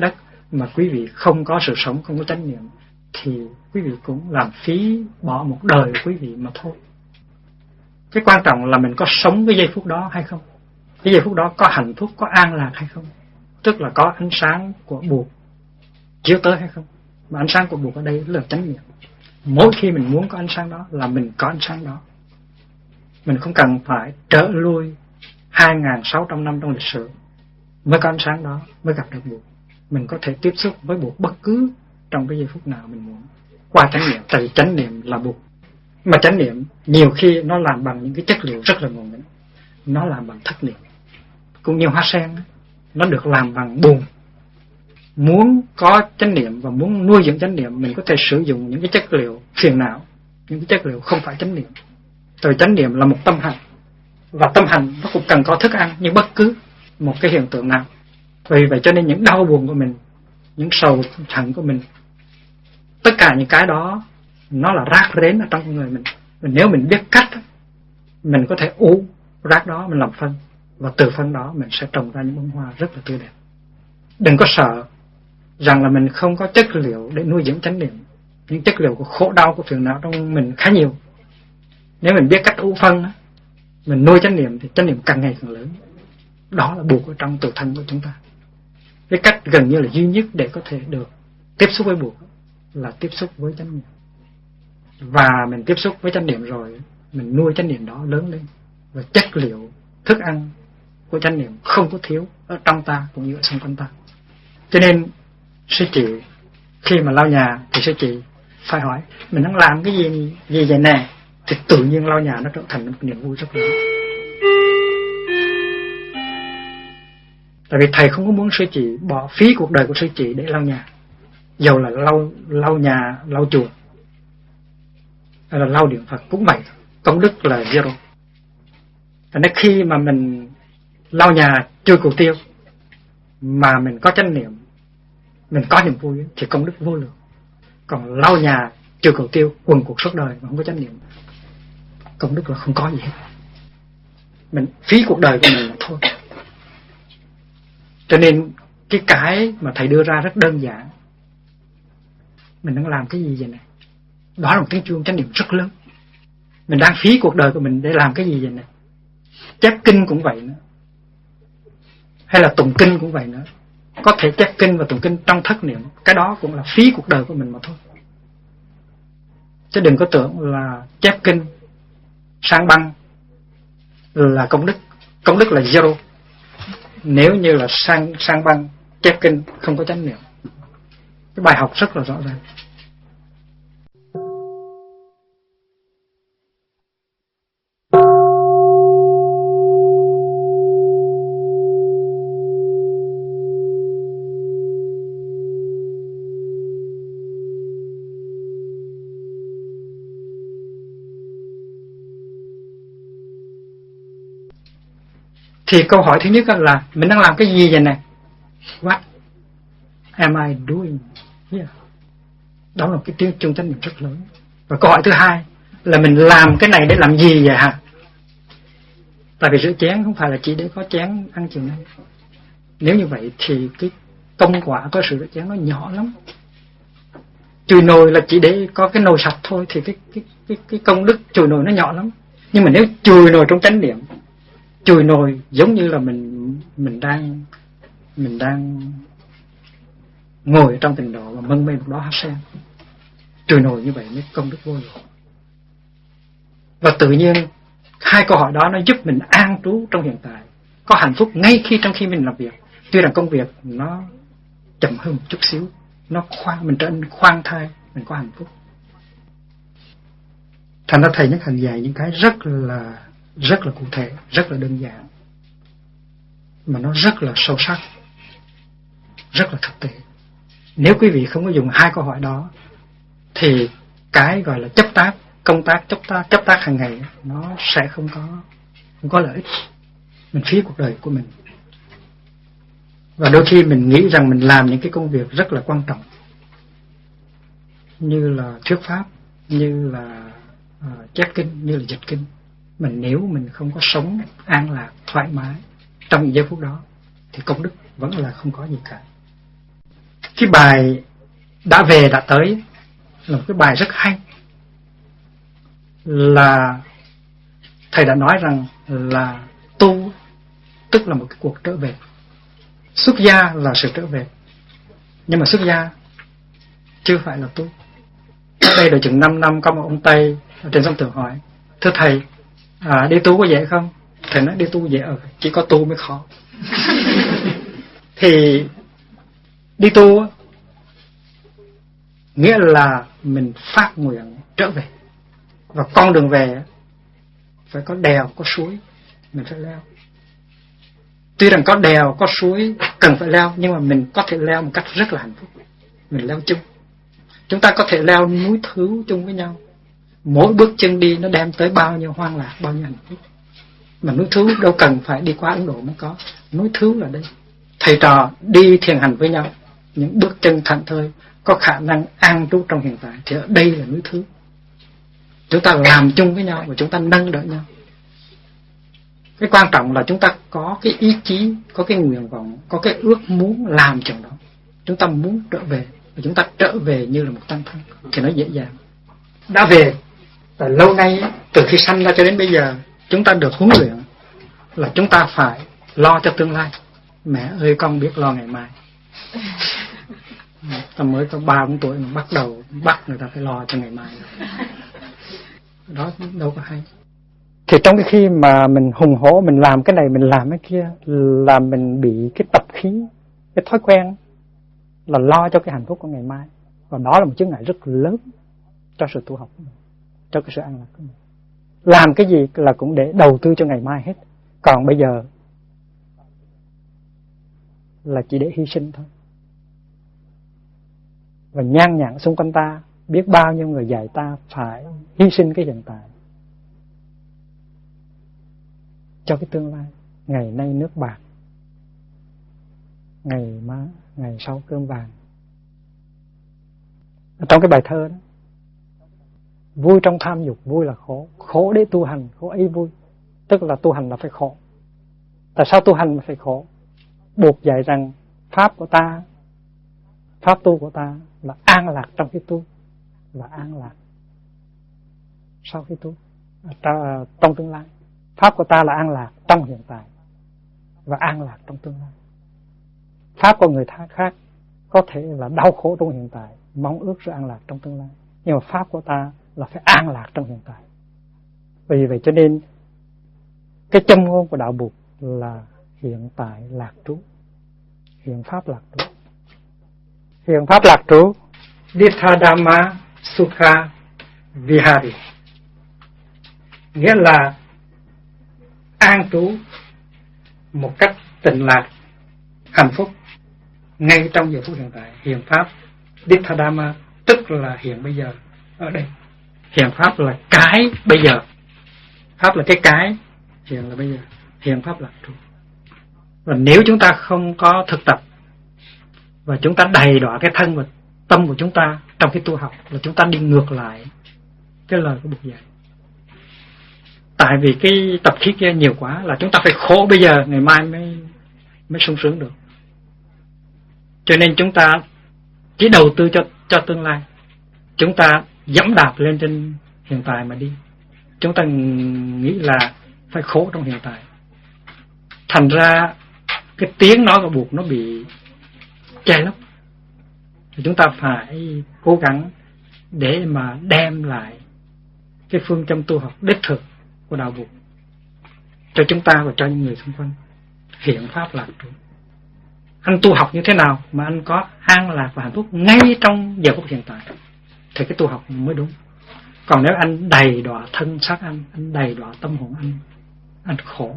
mà quý vị không có sự sống, không có chánh niệm, thì quý vị cũng làm phí bỏ một đời của quý vị mà thôi. Cái quan trọng là mình có sống cái giây phút đó hay không, cái giây phút đó có hạnh phúc, có an lạc hay không, tức là có ánh sáng của Bụt chiếu tới hay không. Mà ánh sáng của Bụt ở đây là chánh niệm. Mỗi khi mình muốn có ánh sáng đó là mình có ánh sáng đó. Mình không cần phải trở lui 2.600 năm trong lịch sử mới có ánh sáng đó, mới gặp được Bụt. Mình có thể tiếp xúc với Bụt bất cứ trong cái giây phút nào mình muốn, qua chánh niệm. Tại vì chánh niệm là Bụt. Mà chánh niệm nhiều khi nó làm bằng những cái chất liệu rất là ngộ nghĩnh. Nó làm bằng thất niệm. Cũng như hoa sen, nó được làm bằng bùn. Muốn có chánh niệm và muốn nuôi dưỡng chánh niệm, mình có thể sử dụng những cái chất liệu phiền não, những cái chất liệu không phải chánh niệm. Tại vì chánh niệm là một tâm hành, và tâm hành nó cũng cần có thức ăn như bất cứ một cái hiện tượng nào. Vì vậy cho nên những đau buồn của mình, những sầu hận của mình, tất cả những cái đó nó là rác rến ở trong con người mình. Và nếu mình biết cách, mình có thể ủ rác đó, mình làm phân, và từ phân đó mình sẽ trồng ra những bông hoa rất là tươi đẹp. Đừng có sợ rằng là mình không có chất liệu để nuôi dưỡng chánh niệm. Những chất liệu của khổ đau, của phiền não trong mình khá nhiều. Nếu mình biết cách ủ phân, mình nuôi chánh niệm thì chánh niệm càng ngày càng lớn. Đó là Bụt ở trong tự thân của chúng ta. Cái cách gần như là duy nhất để có thể được tiếp xúc với Bụt là tiếp xúc với chánh niệm. Và mình tiếp xúc với chánh niệm rồi, mình nuôi chánh niệm đó lớn lên, và chất liệu thức ăn của chánh niệm không có thiếu ở trong ta cũng như ở xung quanh ta. Cho nên sư chị khi mà lau nhà thì sư chị phải hỏi mình đang làm cái gì vậy nè, thì tự nhiên lau nhà nó trở thành một niềm vui rất lớn. Tại vì thầy không có muốn sư chị bỏ phí cuộc đời của sư chị để lau nhà, dầu là lau nhà, lau chùa hay là lau điện Phật cũng vậy, công đức là zero. Thành ra khi mà mình lau nhà chưa cầu tiêu mà mình có chánh niệm, mình có niềm vui thì công đức vô lượng. Còn lau nhà chưa cầu tiêu quần cuộc suốt đời mà không có chánh niệm, công đức là không có gì hết, mình phí cuộc đời của mình mà thôi. Cho nên cái mà thầy đưa ra rất đơn giản. Mình đang làm cái gì vậy này? Đó là một tiếng chuông chánh niệm rất lớn. Mình đang phí cuộc đời của mình để làm cái gì vậy này? Chép kinh cũng vậy nữa, hay là tụng kinh cũng vậy nữa. Có thể chép kinh và tụng kinh trong thất niệm, cái đó cũng là phí cuộc đời của mình mà thôi. Chứ đừng có tưởng là chép kinh sang băng là công đức là zero. Nếu như là sang băng chép kinh không có chánh niệm. Cái bài học rất là rõ ràng. Thì câu hỏi thứ nhất là mình đang làm cái gì vậy nè? What am I doing here? Đó là cái tiếng chuông chánh niệm rất lớn. Và câu hỏi thứ hai là mình làm cái này để làm gì vậy hả? Tại vì rửa chén không phải là chỉ để có chén ăn chiều nay. Nếu như vậy thì cái công quả của sự rửa chén nó nhỏ lắm. Chùi nồi là chỉ để có cái nồi sạch thôi, thì cái công đức chùi nồi nó nhỏ lắm. Nhưng mà nếu chùi nồi trong chánh niệm, chùi nồi giống như là mình đang ngồi trong tình độ và mân mê một đóa hoa sen, chùi nồi như vậy mới công đức vô lượng. Và tự nhiên hai câu hỏi đó nó giúp mình an trú trong hiện tại, có hạnh phúc ngay trong khi mình làm việc. Tuy rằng công việc nó chậm hơn một chút xíu, mình trở nên khoan thai, mình có hạnh phúc. Thành ra thầy nhắc hành dạy những cái rất là cụ thể, rất là đơn giản, mà nó rất là sâu sắc, rất là thực tế. Nếu quý vị không có dùng hai câu hỏi đó thì cái gọi là chấp tác, công tác chấp tác hàng ngày nó sẽ không có lợi ích. Mình phí cuộc đời của mình. Và đôi khi mình nghĩ rằng mình làm những cái công việc rất là quan trọng, như là thuyết pháp, như là chép kinh, như là dịch kinh. Mà nếu mình không có sống an lạc, thoải mái trong những giây phút đó thì công đức vẫn là không có gì cả. Cái bài đã về đã tới là một cái bài rất hay, là thầy đã nói rằng là tu tức là một cái cuộc trở về. Xuất gia là sự trở về, nhưng mà xuất gia chưa phải là tu. Ở đây được chừng 5 năm có một ông Tây ở trên sông Tường hỏi: thưa thầy, đi tu có dễ không? Thầy nói: đi tu dễ, chỉ có tu mới khó. Thì đi tu nghĩa là mình phát nguyện trở về, và con đường về phải có đèo có suối, mình phải leo. Tuy rằng có đèo có suối cần phải leo, nhưng mà mình có thể leo một cách rất là hạnh phúc. Mình leo chung, chúng ta có thể leo núi Thứ chung với nhau. Mỗi bước chân đi nó đem tới bao nhiêu hoang lạc, bao nhiêu hạnh phúc. Mà núi Thứ đâu cần phải đi qua Ấn Độ mới có. Núi Thứ là đây. Thầy trò đi thiền hành với nhau, những bước chân thảnh thơi, có khả năng an trú trong hiện tại, thì ở đây là núi Thứ. Chúng ta làm chung với nhau và chúng ta nâng đỡ nhau. Cái quan trọng là chúng ta có cái ý chí, có cái nguyện vọng, có cái ước muốn làm chuyện đó. Chúng ta muốn trở về, và chúng ta trở về như là một tăng thân thì nó dễ dàng. Đã về, và lâu nay từ khi sanh ra cho đến bây giờ, chúng ta được huấn luyện là chúng ta phải lo cho tương lai. Mẹ ơi con biết lo ngày mai. Ta mới có 3-4 tuổi mà bắt đầu bắt người ta phải lo cho ngày mai. Đó đâu có hay. Thì trong cái khi mà mình hùng hổ, mình làm cái này, mình làm cái kia, là mình bị cái tập khí, cái thói quen là lo cho cái hạnh phúc của ngày mai. Và đó là một chướng ngại rất lớn cho sự tu học của mình, cho cái sự an lạc của mình. Làm cái gì là cũng để đầu tư cho ngày mai hết. Còn bây giờ là chỉ để hy sinh thôi. Và nhan nhản xung quanh ta, biết bao nhiêu người dạy ta phải hy sinh cái hiện tại cho cái tương lai. Ngày nay nước bạc, ngày sau cơm vàng. Trong cái bài thơ đó, vui trong tham dục, vui là khổ. Khổ để tu hành, khổ ấy vui. Tức là tu hành là phải khổ. Tại sao tu hành mà phải khổ? Buộc dạy rằng pháp của ta, pháp tu của ta là an lạc trong khi tu, là an lạc sau khi tu, trong tương lai. Pháp của ta là an lạc trong hiện tại và an lạc trong tương lai. Pháp của người khác có thể là đau khổ trong hiện tại, mong ước sự an lạc trong tương lai. Nhưng mà pháp của ta là phải an lạc trong hiện tại. Vì vậy cho nên cái châm ngôn của đạo Bụt là hiện tại lạc trú, hiện pháp lạc trú. Hiện pháp lạc trú, Dittha-dhamma Sukha Vihari, nghĩa là an trú một cách tịnh lạc, hạnh phúc ngay trong giờ phút hiện tại. Hiện pháp Dittha-dhamma tức là hiện bây giờ ở đây. Hiện pháp là cái bây giờ, pháp là cái hiện là bây giờ. Hiện pháp lạc trú. Và nếu chúng ta không có thực tập và chúng ta đầy đọa cái thân và tâm của chúng ta trong cái tu học, là chúng ta đi ngược lại cái lời của Bụt dạy. Tại vì cái tập khí kia nhiều quá, là chúng ta phải khổ bây giờ, ngày mai mới sung sướng được. Cho nên chúng ta chỉ đầu tư cho tương lai. Chúng ta dẫm đạp lên trên hiện tại mà đi. Chúng ta nghĩ là phải khổ trong hiện tại. Thành ra cái tiếng nói của Bụt nó bị che lấp. Thì chúng ta phải cố gắng để mà đem lại cái phương châm tu học đích thực của đạo Bụt cho chúng ta và cho những người xung quanh. Hiện pháp lạc trú. Anh tu học như thế nào mà anh có an lạc và hạnh phúc ngay trong giờ phút hiện tại, thì cái tu học mới đúng. Còn nếu anh đầy đọa thân xác anh đầy đọa tâm hồn anh khổ,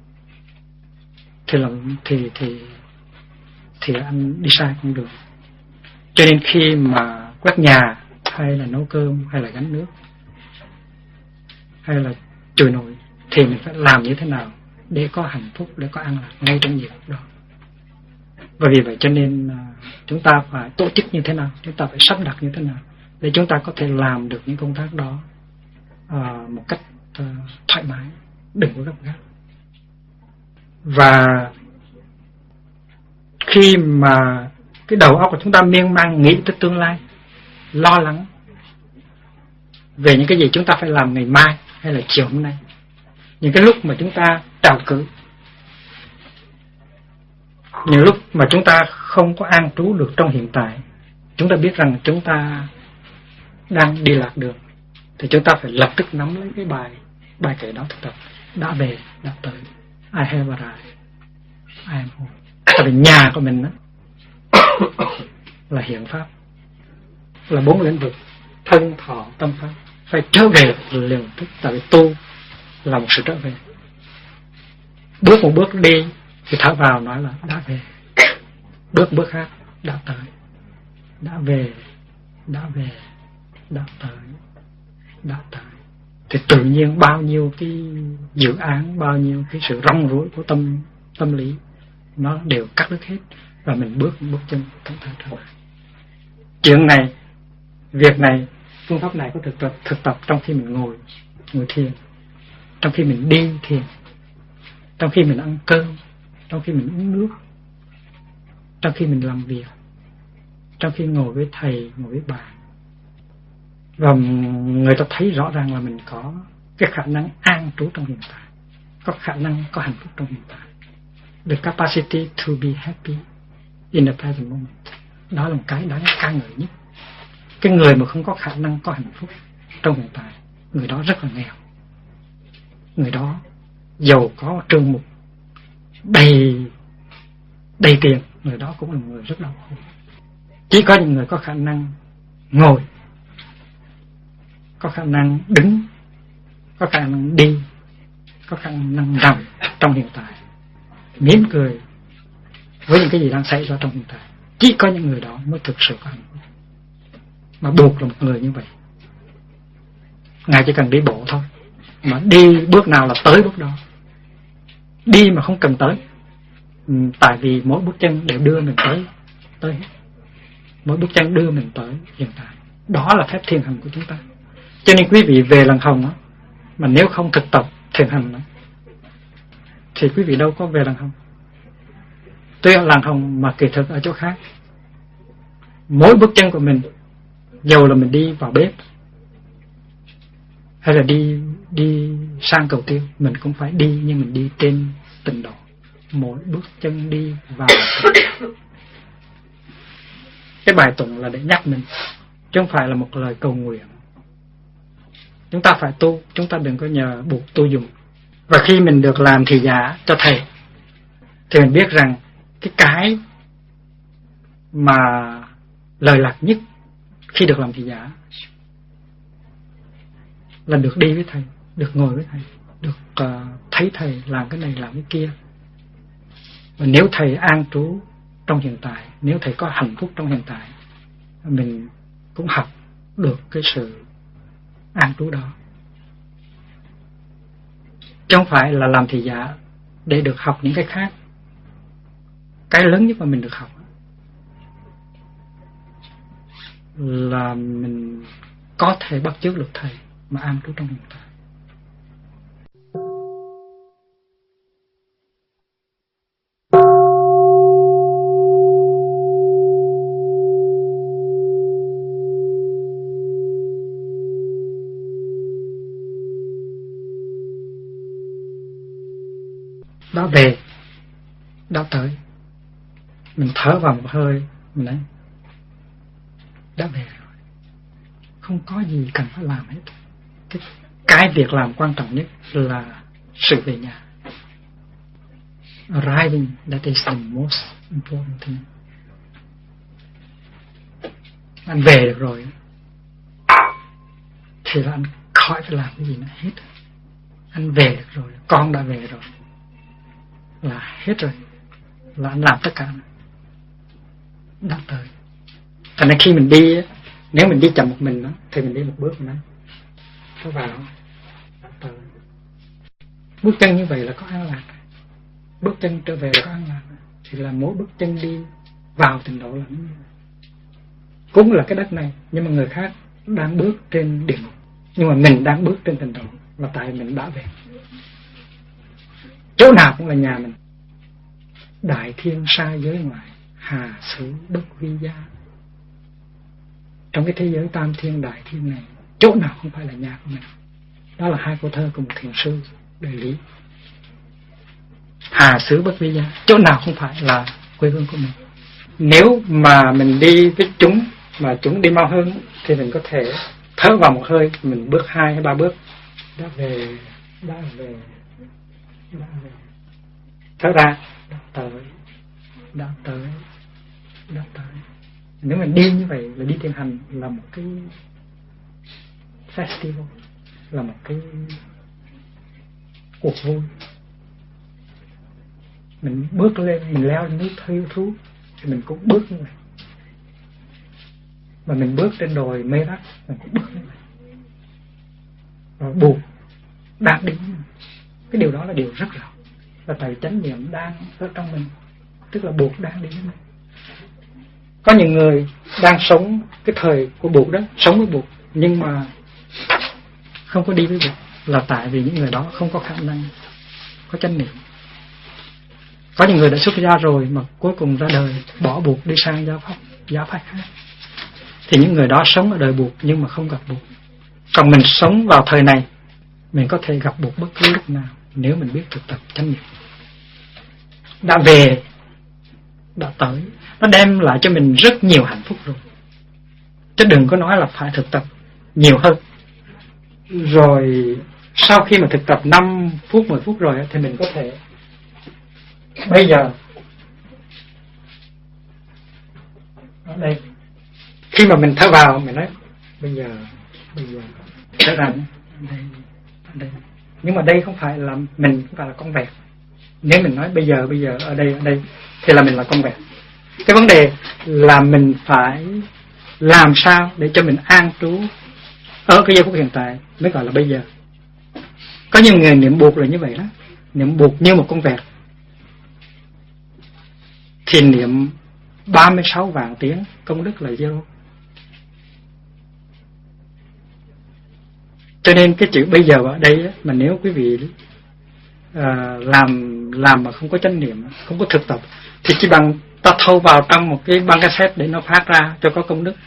thì anh đi sai con đường. Cho nên khi mà quét nhà, hay là nấu cơm, hay là gánh nước, hay là chùi nồi, thì mình phải làm như thế nào để có hạnh phúc, để có an lạc ngay trong giờ đó. Và vì vậy cho nên chúng ta phải tổ chức như thế nào, chúng ta phải sắp đặt như thế nào để chúng ta có thể làm được những công tác đó một cách thoải mái, đừng có gấp gáp. Và khi mà Cái đầu óc của chúng ta miên man nghĩ tới tương lai, lo lắng về những cái gì chúng ta phải làm ngày mai hay là chiều hôm nay. Những cái lúc mà chúng ta trào cử, những lúc mà chúng ta không có an trú được trong hiện tại, chúng ta biết rằng chúng ta đang đi lạc đường, thì chúng ta phải lập tức nắm lấy cái bài kể đó thực tập. Đã về, đã tới. I have arrived. I am home. Tại vì nhà của mình đó là hiện pháp, là 4 lĩnh vực thân, thọ, tâm, pháp. Phải trở về liền tức. Tại vì tu là một sự trở về. Bước một bước đi thì thở vào nói là đã về. Bước khác đã tới. Đã về, đã về, đã tới, đã tới. Thì tự nhiên bao nhiêu cái dự án, bao nhiêu cái sự rong rối của tâm lý nó đều cắt đứt hết, và mình bước chân thong thả trở lại. Chuyện này, việc này, phương pháp này có thực tập trong khi mình ngồi thiền, trong khi mình đi thiền, trong khi mình ăn cơm, trong khi mình uống nước, trong khi mình làm việc, trong khi ngồi với thầy, ngồi với bạn. Và người ta thấy rõ ràng là mình có cái khả năng an trú trong hiện tại, có khả năng có hạnh phúc trong hiện tại. The capacity to be happy in the present moment. Đó là một cái đáng ca ngợi nhất. Cái người mà không có khả năng có hạnh phúc trong hiện tại, người đó rất là nghèo. Người đó giàu có trương mục đầy tiền, người đó cũng là một người rất đau khổ. Chỉ có những người có khả năng ngồi, có khả năng đứng, có khả năng đi, có khả năng nằm trong hiện tại, mỉm cười với những cái gì đang xảy ra trong hiện tại. Chỉ có những người đó mới thực sự có hạnh phúc. Mà buộc là một người như vậy, Ngài chỉ cần đi bộ thôi, mà đi bước nào là tới bước đó. Đi mà không cần tới, tại vì mỗi bước chân đều đưa mình tới hết. Mỗi bước chân đưa mình tới hiện tại. Đó là phép thiền hành của chúng ta. Cho nên quý vị về Làng Hồng á, mà nếu không thực tập thiền hành đó, thì quý vị đâu có về Làng Hồng. Tuy ở Làng Hồng mà kỳ thực ở chỗ khác. Mỗi bước chân của mình, dầu là mình đi vào bếp hay là đi sang cầu tiêu, mình cũng phải đi, nhưng mình đi trên tịnh độ. Mỗi bước chân đi vào. Cái bài tụng là để nhắc mình, chứ không phải là một lời cầu nguyện. Chúng ta phải tu, chúng ta đừng có nhờ buộc tu dùng. Và khi mình được làm thị giả cho thầy, thì mình biết rằng cái mà lời lạc nhất khi được làm thị giả là được đi với thầy, được ngồi với thầy, được thấy thầy làm cái này làm cái kia. Và nếu thầy an trú trong hiện tại, nếu thầy có hạnh phúc trong hiện tại, mình cũng học được cái sự an trú đó. Chứ không phải là làm thị giả để được học những cái khác. Cái lớn nhất mà mình được học là mình có thể bắt chước được thầy mà an trú trong hiện tại. Đã về, đã tới. Mình thở vào một hơi, mình nói đã về rồi. Không có gì cần phải làm hết. Cái việc làm quan trọng nhất là sự về nhà. Arriving, that is the most important thing. Anh về được rồi thì là anh khỏi phải làm cái gì nữa hết. Anh về được rồi, con đã về rồi, là hết rồi, là anh làm tất cả đã tới. Thành ra khi mình đi, nếu mình đi chậm một mình đó, thì mình đi một bước nữa, có vào đã tới. Bước chân như vậy là có an lạc, bước chân trở về là có an lạc. Thì là mỗi bước chân đi vào trình độ là cũng là cái đất này, nhưng mà người khác đang bước trên địa ngục, nhưng mà mình đang bước trên trình độ là tại mình đã về. Chỗ nào cũng là nhà mình. Đại thiên sa giới ngoại, hà xứ bất vi gia. Trong cái thế giới tam thiên đại thiên này, chỗ nào không phải là nhà của mình? Đó là hai câu thơ của một thiền sư Đời Lý. Hà xứ bất vi gia, chỗ nào không phải là quê hương của mình? Nếu mà mình đi với chúng mà chúng đi mau hơn thì mình có thể thở vào một hơi, mình bước 2 hay 3 bước đã về. Thở ra đã tới. Nếu mình đi như vậy là đi thiền hành, là một cái festival, là một cái cuộc vui. Mình bước lên, mình leo lên núi Thiêu Thú thì mình cũng bước như vậy. Mà mình bước trên đồi Mê Rắc mình cũng bước như vậy. Rồi buộc đang đi, cái điều đó là điều rất rõ, là tại chánh niệm đang ở trong mình, tức là buộc đang đi với mình. Có những người đang sống cái thời của buộc đó, sống với buộc nhưng mà không có đi với buộc, là tại vì những người đó không có khả năng có chánh niệm. Có những người đã xuất gia rồi mà cuối cùng ra đời bỏ buộc đi sang giáo pháp khác, thì những người đó sống ở đời buộc nhưng mà không gặp buộc. Còn mình sống vào thời này, mình có thể gặp buộc bất cứ lúc nào nếu mình biết thực tập chánh niệm. Đã về, đã tới, nó đem lại cho mình rất nhiều hạnh phúc rồi, chứ đừng có nói là phải thực tập nhiều hơn. Rồi sau khi mà thực tập 5 phút 10 phút rồi thì mình có thể bây giờ ở đây, khi mà mình thở vào mình nói bây giờ thở ra ở đây. Nhưng mà đây không phải là mình, không phải là con vẹt. Nếu mình nói bây giờ ở đây thì là mình là con vẹt. Cái vấn đề là mình phải làm sao để cho mình an trú ở cái giây phút hiện tại mới gọi là bây giờ. Có nhiều người niệm buộc là như vậy đó, niệm buộc như một con vẹt thì niệm 36 vạn tiếng, công đức là zero. Cho nên cái chữ bây giờ ở đây mà nếu quý vị làm mà không có chánh niệm, không có thực tập, thì chỉ bằng ta thâu vào trong một cái băng cassette để nó phát ra cho có công đức.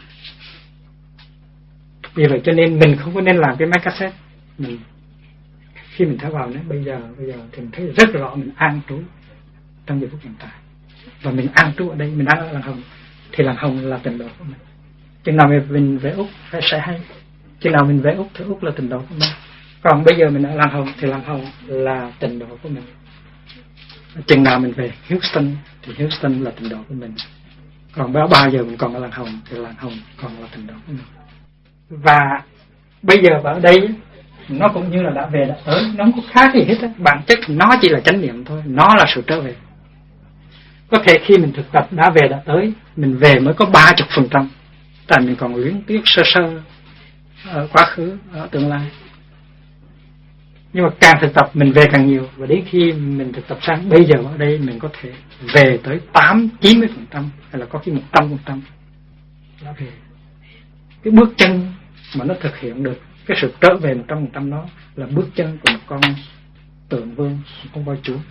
Vì vậy cho nên mình không có nên làm cái máy cassette. Khi mình thở vào nữa bây giờ thì mình thấy rất rõ mình an trú trong giây phút hiện tại. Và mình an trú ở đây, mình đang ở làng hồng, thì làng hồng là tịnh độ của mình. Chừng nào mình về Úc sẽ hay, chừng nào mình về Úc thì Úc là tịnh độ của mình. Còn bây giờ mình ở làng hồng thì làng hồng là tịnh độ của mình. Chừng nào mình về Houston thì Houston là tịnh độ của mình. Còn bao giờ mình còn ở làng hồng thì làng hồng còn là tịnh độ của mình. Và bây giờ ở đây nó cũng như là đã về đã tới, nó không có khác gì hết á. Bản chất nó chỉ là chánh niệm thôi, nó là sự trở về. Có thể khi mình thực tập đã về đã tới, mình về mới có 30%, tại mình còn luyến tiếc sơ ở quá khứ, ở tương lai. Nhưng mà càng thực tập mình về càng nhiều, và đến khi mình thực tập sang bây giờ ở đây mình có thể về tới 80-90%, hay là có khi 100% đã về. Cái bước chân mà nó thực hiện được cái sự trở về 100% đó là bước chân của một con tượng vương, một con voi chúa.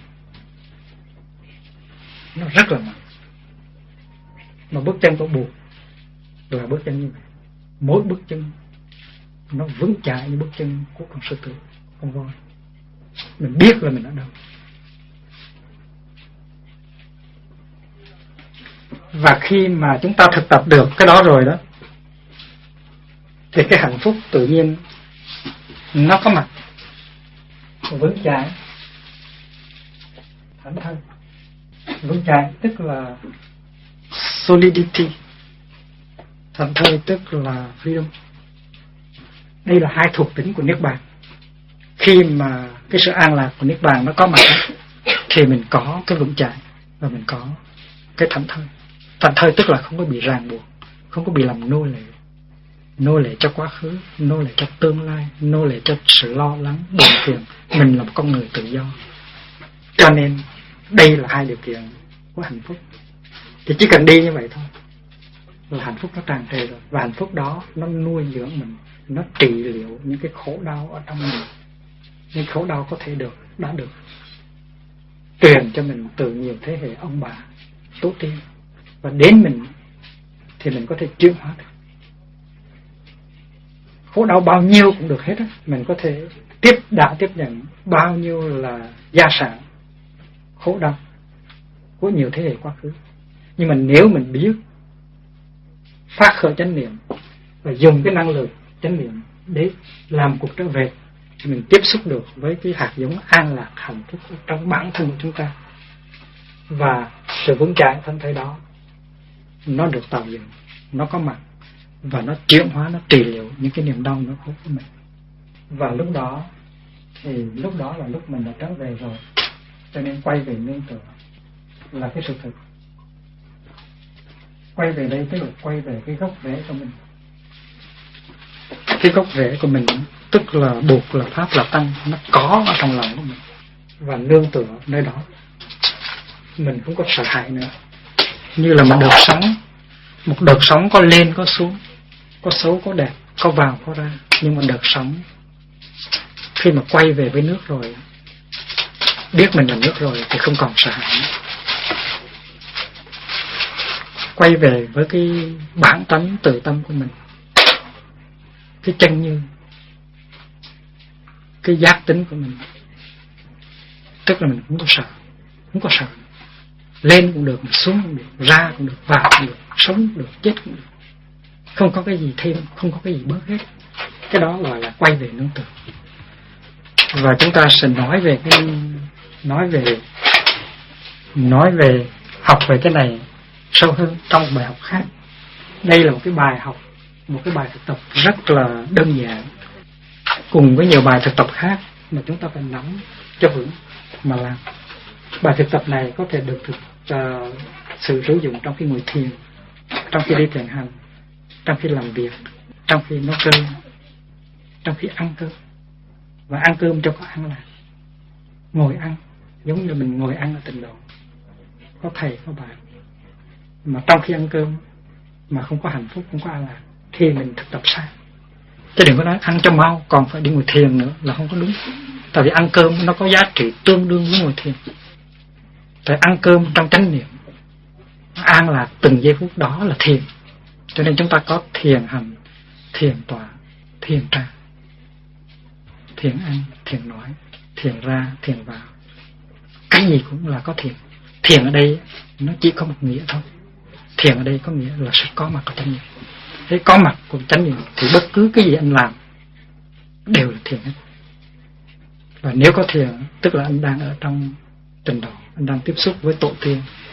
Nó rất là mạnh. Mà bước chân của buộc là bước chân như vậy. Mỗi bước chân nó vững chãi như bước chân của con sư tử, con voi. Mình biết là mình ở đâu. Và khi mà chúng ta thực tập được cái đó rồi đó, thì cái hạnh phúc tự nhiên nó có mặt. Vững chãi, thảnh thơi. Vững chãi tức là solidity, thảnh thơi tức là freedom. Đây là hai thuộc tính của Niết Bàn. Khi mà cái sự an lạc của Niết Bàn nó có mặt thì mình có cái vững chãi và mình có cái thảnh thơi. Thảnh thơi tức là không có bị ràng buộc, không có bị làm nô lệ cho quá khứ, nô lệ cho tương lai, nô lệ cho sự lo lắng, buồn phiền. Mình là một con người tự do. Cho nên đây là hai điều kiện của hạnh phúc. Thì chỉ cần đi như vậy thôi là hạnh phúc nó tràn trề rồi. Và hạnh phúc đó nó nuôi dưỡng mình, nó trị liệu những cái khổ đau ở trong mình. Những khổ đau có thể đã được truyền cho mình từ nhiều thế hệ ông bà tổ tiên. Và và đến mình thì mình có thể chuyển hóa được. Khổ đau bao nhiêu cũng được hết á, mình có thể đã tiếp nhận bao nhiêu là gia sản khổ đau của nhiều thế hệ quá khứ. Nhưng mà nếu mình biết phát khởi chánh niệm và dùng cái năng lượng chánh niệm để làm cuộc trở về, thì mình tiếp xúc được với cái hạt giống an lạc hạnh phúc trong bản thân của chúng ta, và sự vững chãi thân thể đó nó được tạo dựng, nó có mặt và nó chuyển hóa, nó trị liệu những cái niềm đau nỗi khổ của mình. Và lúc đó là lúc mình đã trở về rồi, cho nên quay về nương tựa là cái sự thực. Quay về đây tức là quay về cái gốc rễ của mình. Cái gốc rễ của mình tức là buộc, là pháp, là tăng, nó có ở trong lòng của mình, và nương tựa nơi đó. Mình không có sợ hãi nữa. Như là một đợt sóng có lên có xuống, có xấu có đẹp, có vào có ra. Nhưng mà đợt sóng khi mà quay về với nước rồi, biết mình là nước rồi, thì không còn sợ hãi nữa. Quay về với cái bản tánh tự tâm của mình, cái chân như, cái giác tính của mình, tức là mình không có sợ. Lên cũng được, xuống cũng được, ra cũng được, vào cũng được, sống cũng được, chết cũng được. Không có cái gì thêm, không có cái gì bớt hết. Cái đó gọi là quay về nương tựa. Và chúng ta sẽ nói về học về cái này sâu hơn trong một bài học khác. Đây là một cái bài học, một cái bài thực tập rất là đơn giản, cùng với nhiều bài thực tập khác mà chúng ta phải nắm cho vững mà làm. Bài thực tập này có thể được sự sử dụng trong khi ngồi thiền, trong khi đi thiền hành, trong khi làm việc, trong khi nấu cơm, trong khi ăn cơm. Và ăn cơm cho có ăn là ngồi ăn, giống như mình ngồi ăn ở tịnh độ, có thầy có bạn. Mà trong khi ăn cơm mà không có hạnh phúc, không có an lạc, thì mình thực tập sai. Chứ đừng có nói ăn cho mau còn phải đi ngồi thiền nữa, là không có đúng. Tại vì ăn cơm nó có giá trị tương đương với ngồi thiền. Tại ăn cơm trong chánh niệm, an lạc từng giây phút đó là thiền. Cho nên chúng ta có thiền hành, thiền tọa, thiền trà, thiền ăn, thiền nói, thiền ra, thiền vào. Cái gì cũng là có thiền. Thiền ở đây nó chỉ có một nghĩa thôi. Thiền ở đây có nghĩa là sẽ có mặt của chánh niệm. Thế có mặt của chánh niệm thì bất cứ cái gì anh làm đều là thiền hết. Và nếu có thiền tức là anh đang ở trong tịnh độ, anh đang tiếp xúc với tổ tiên,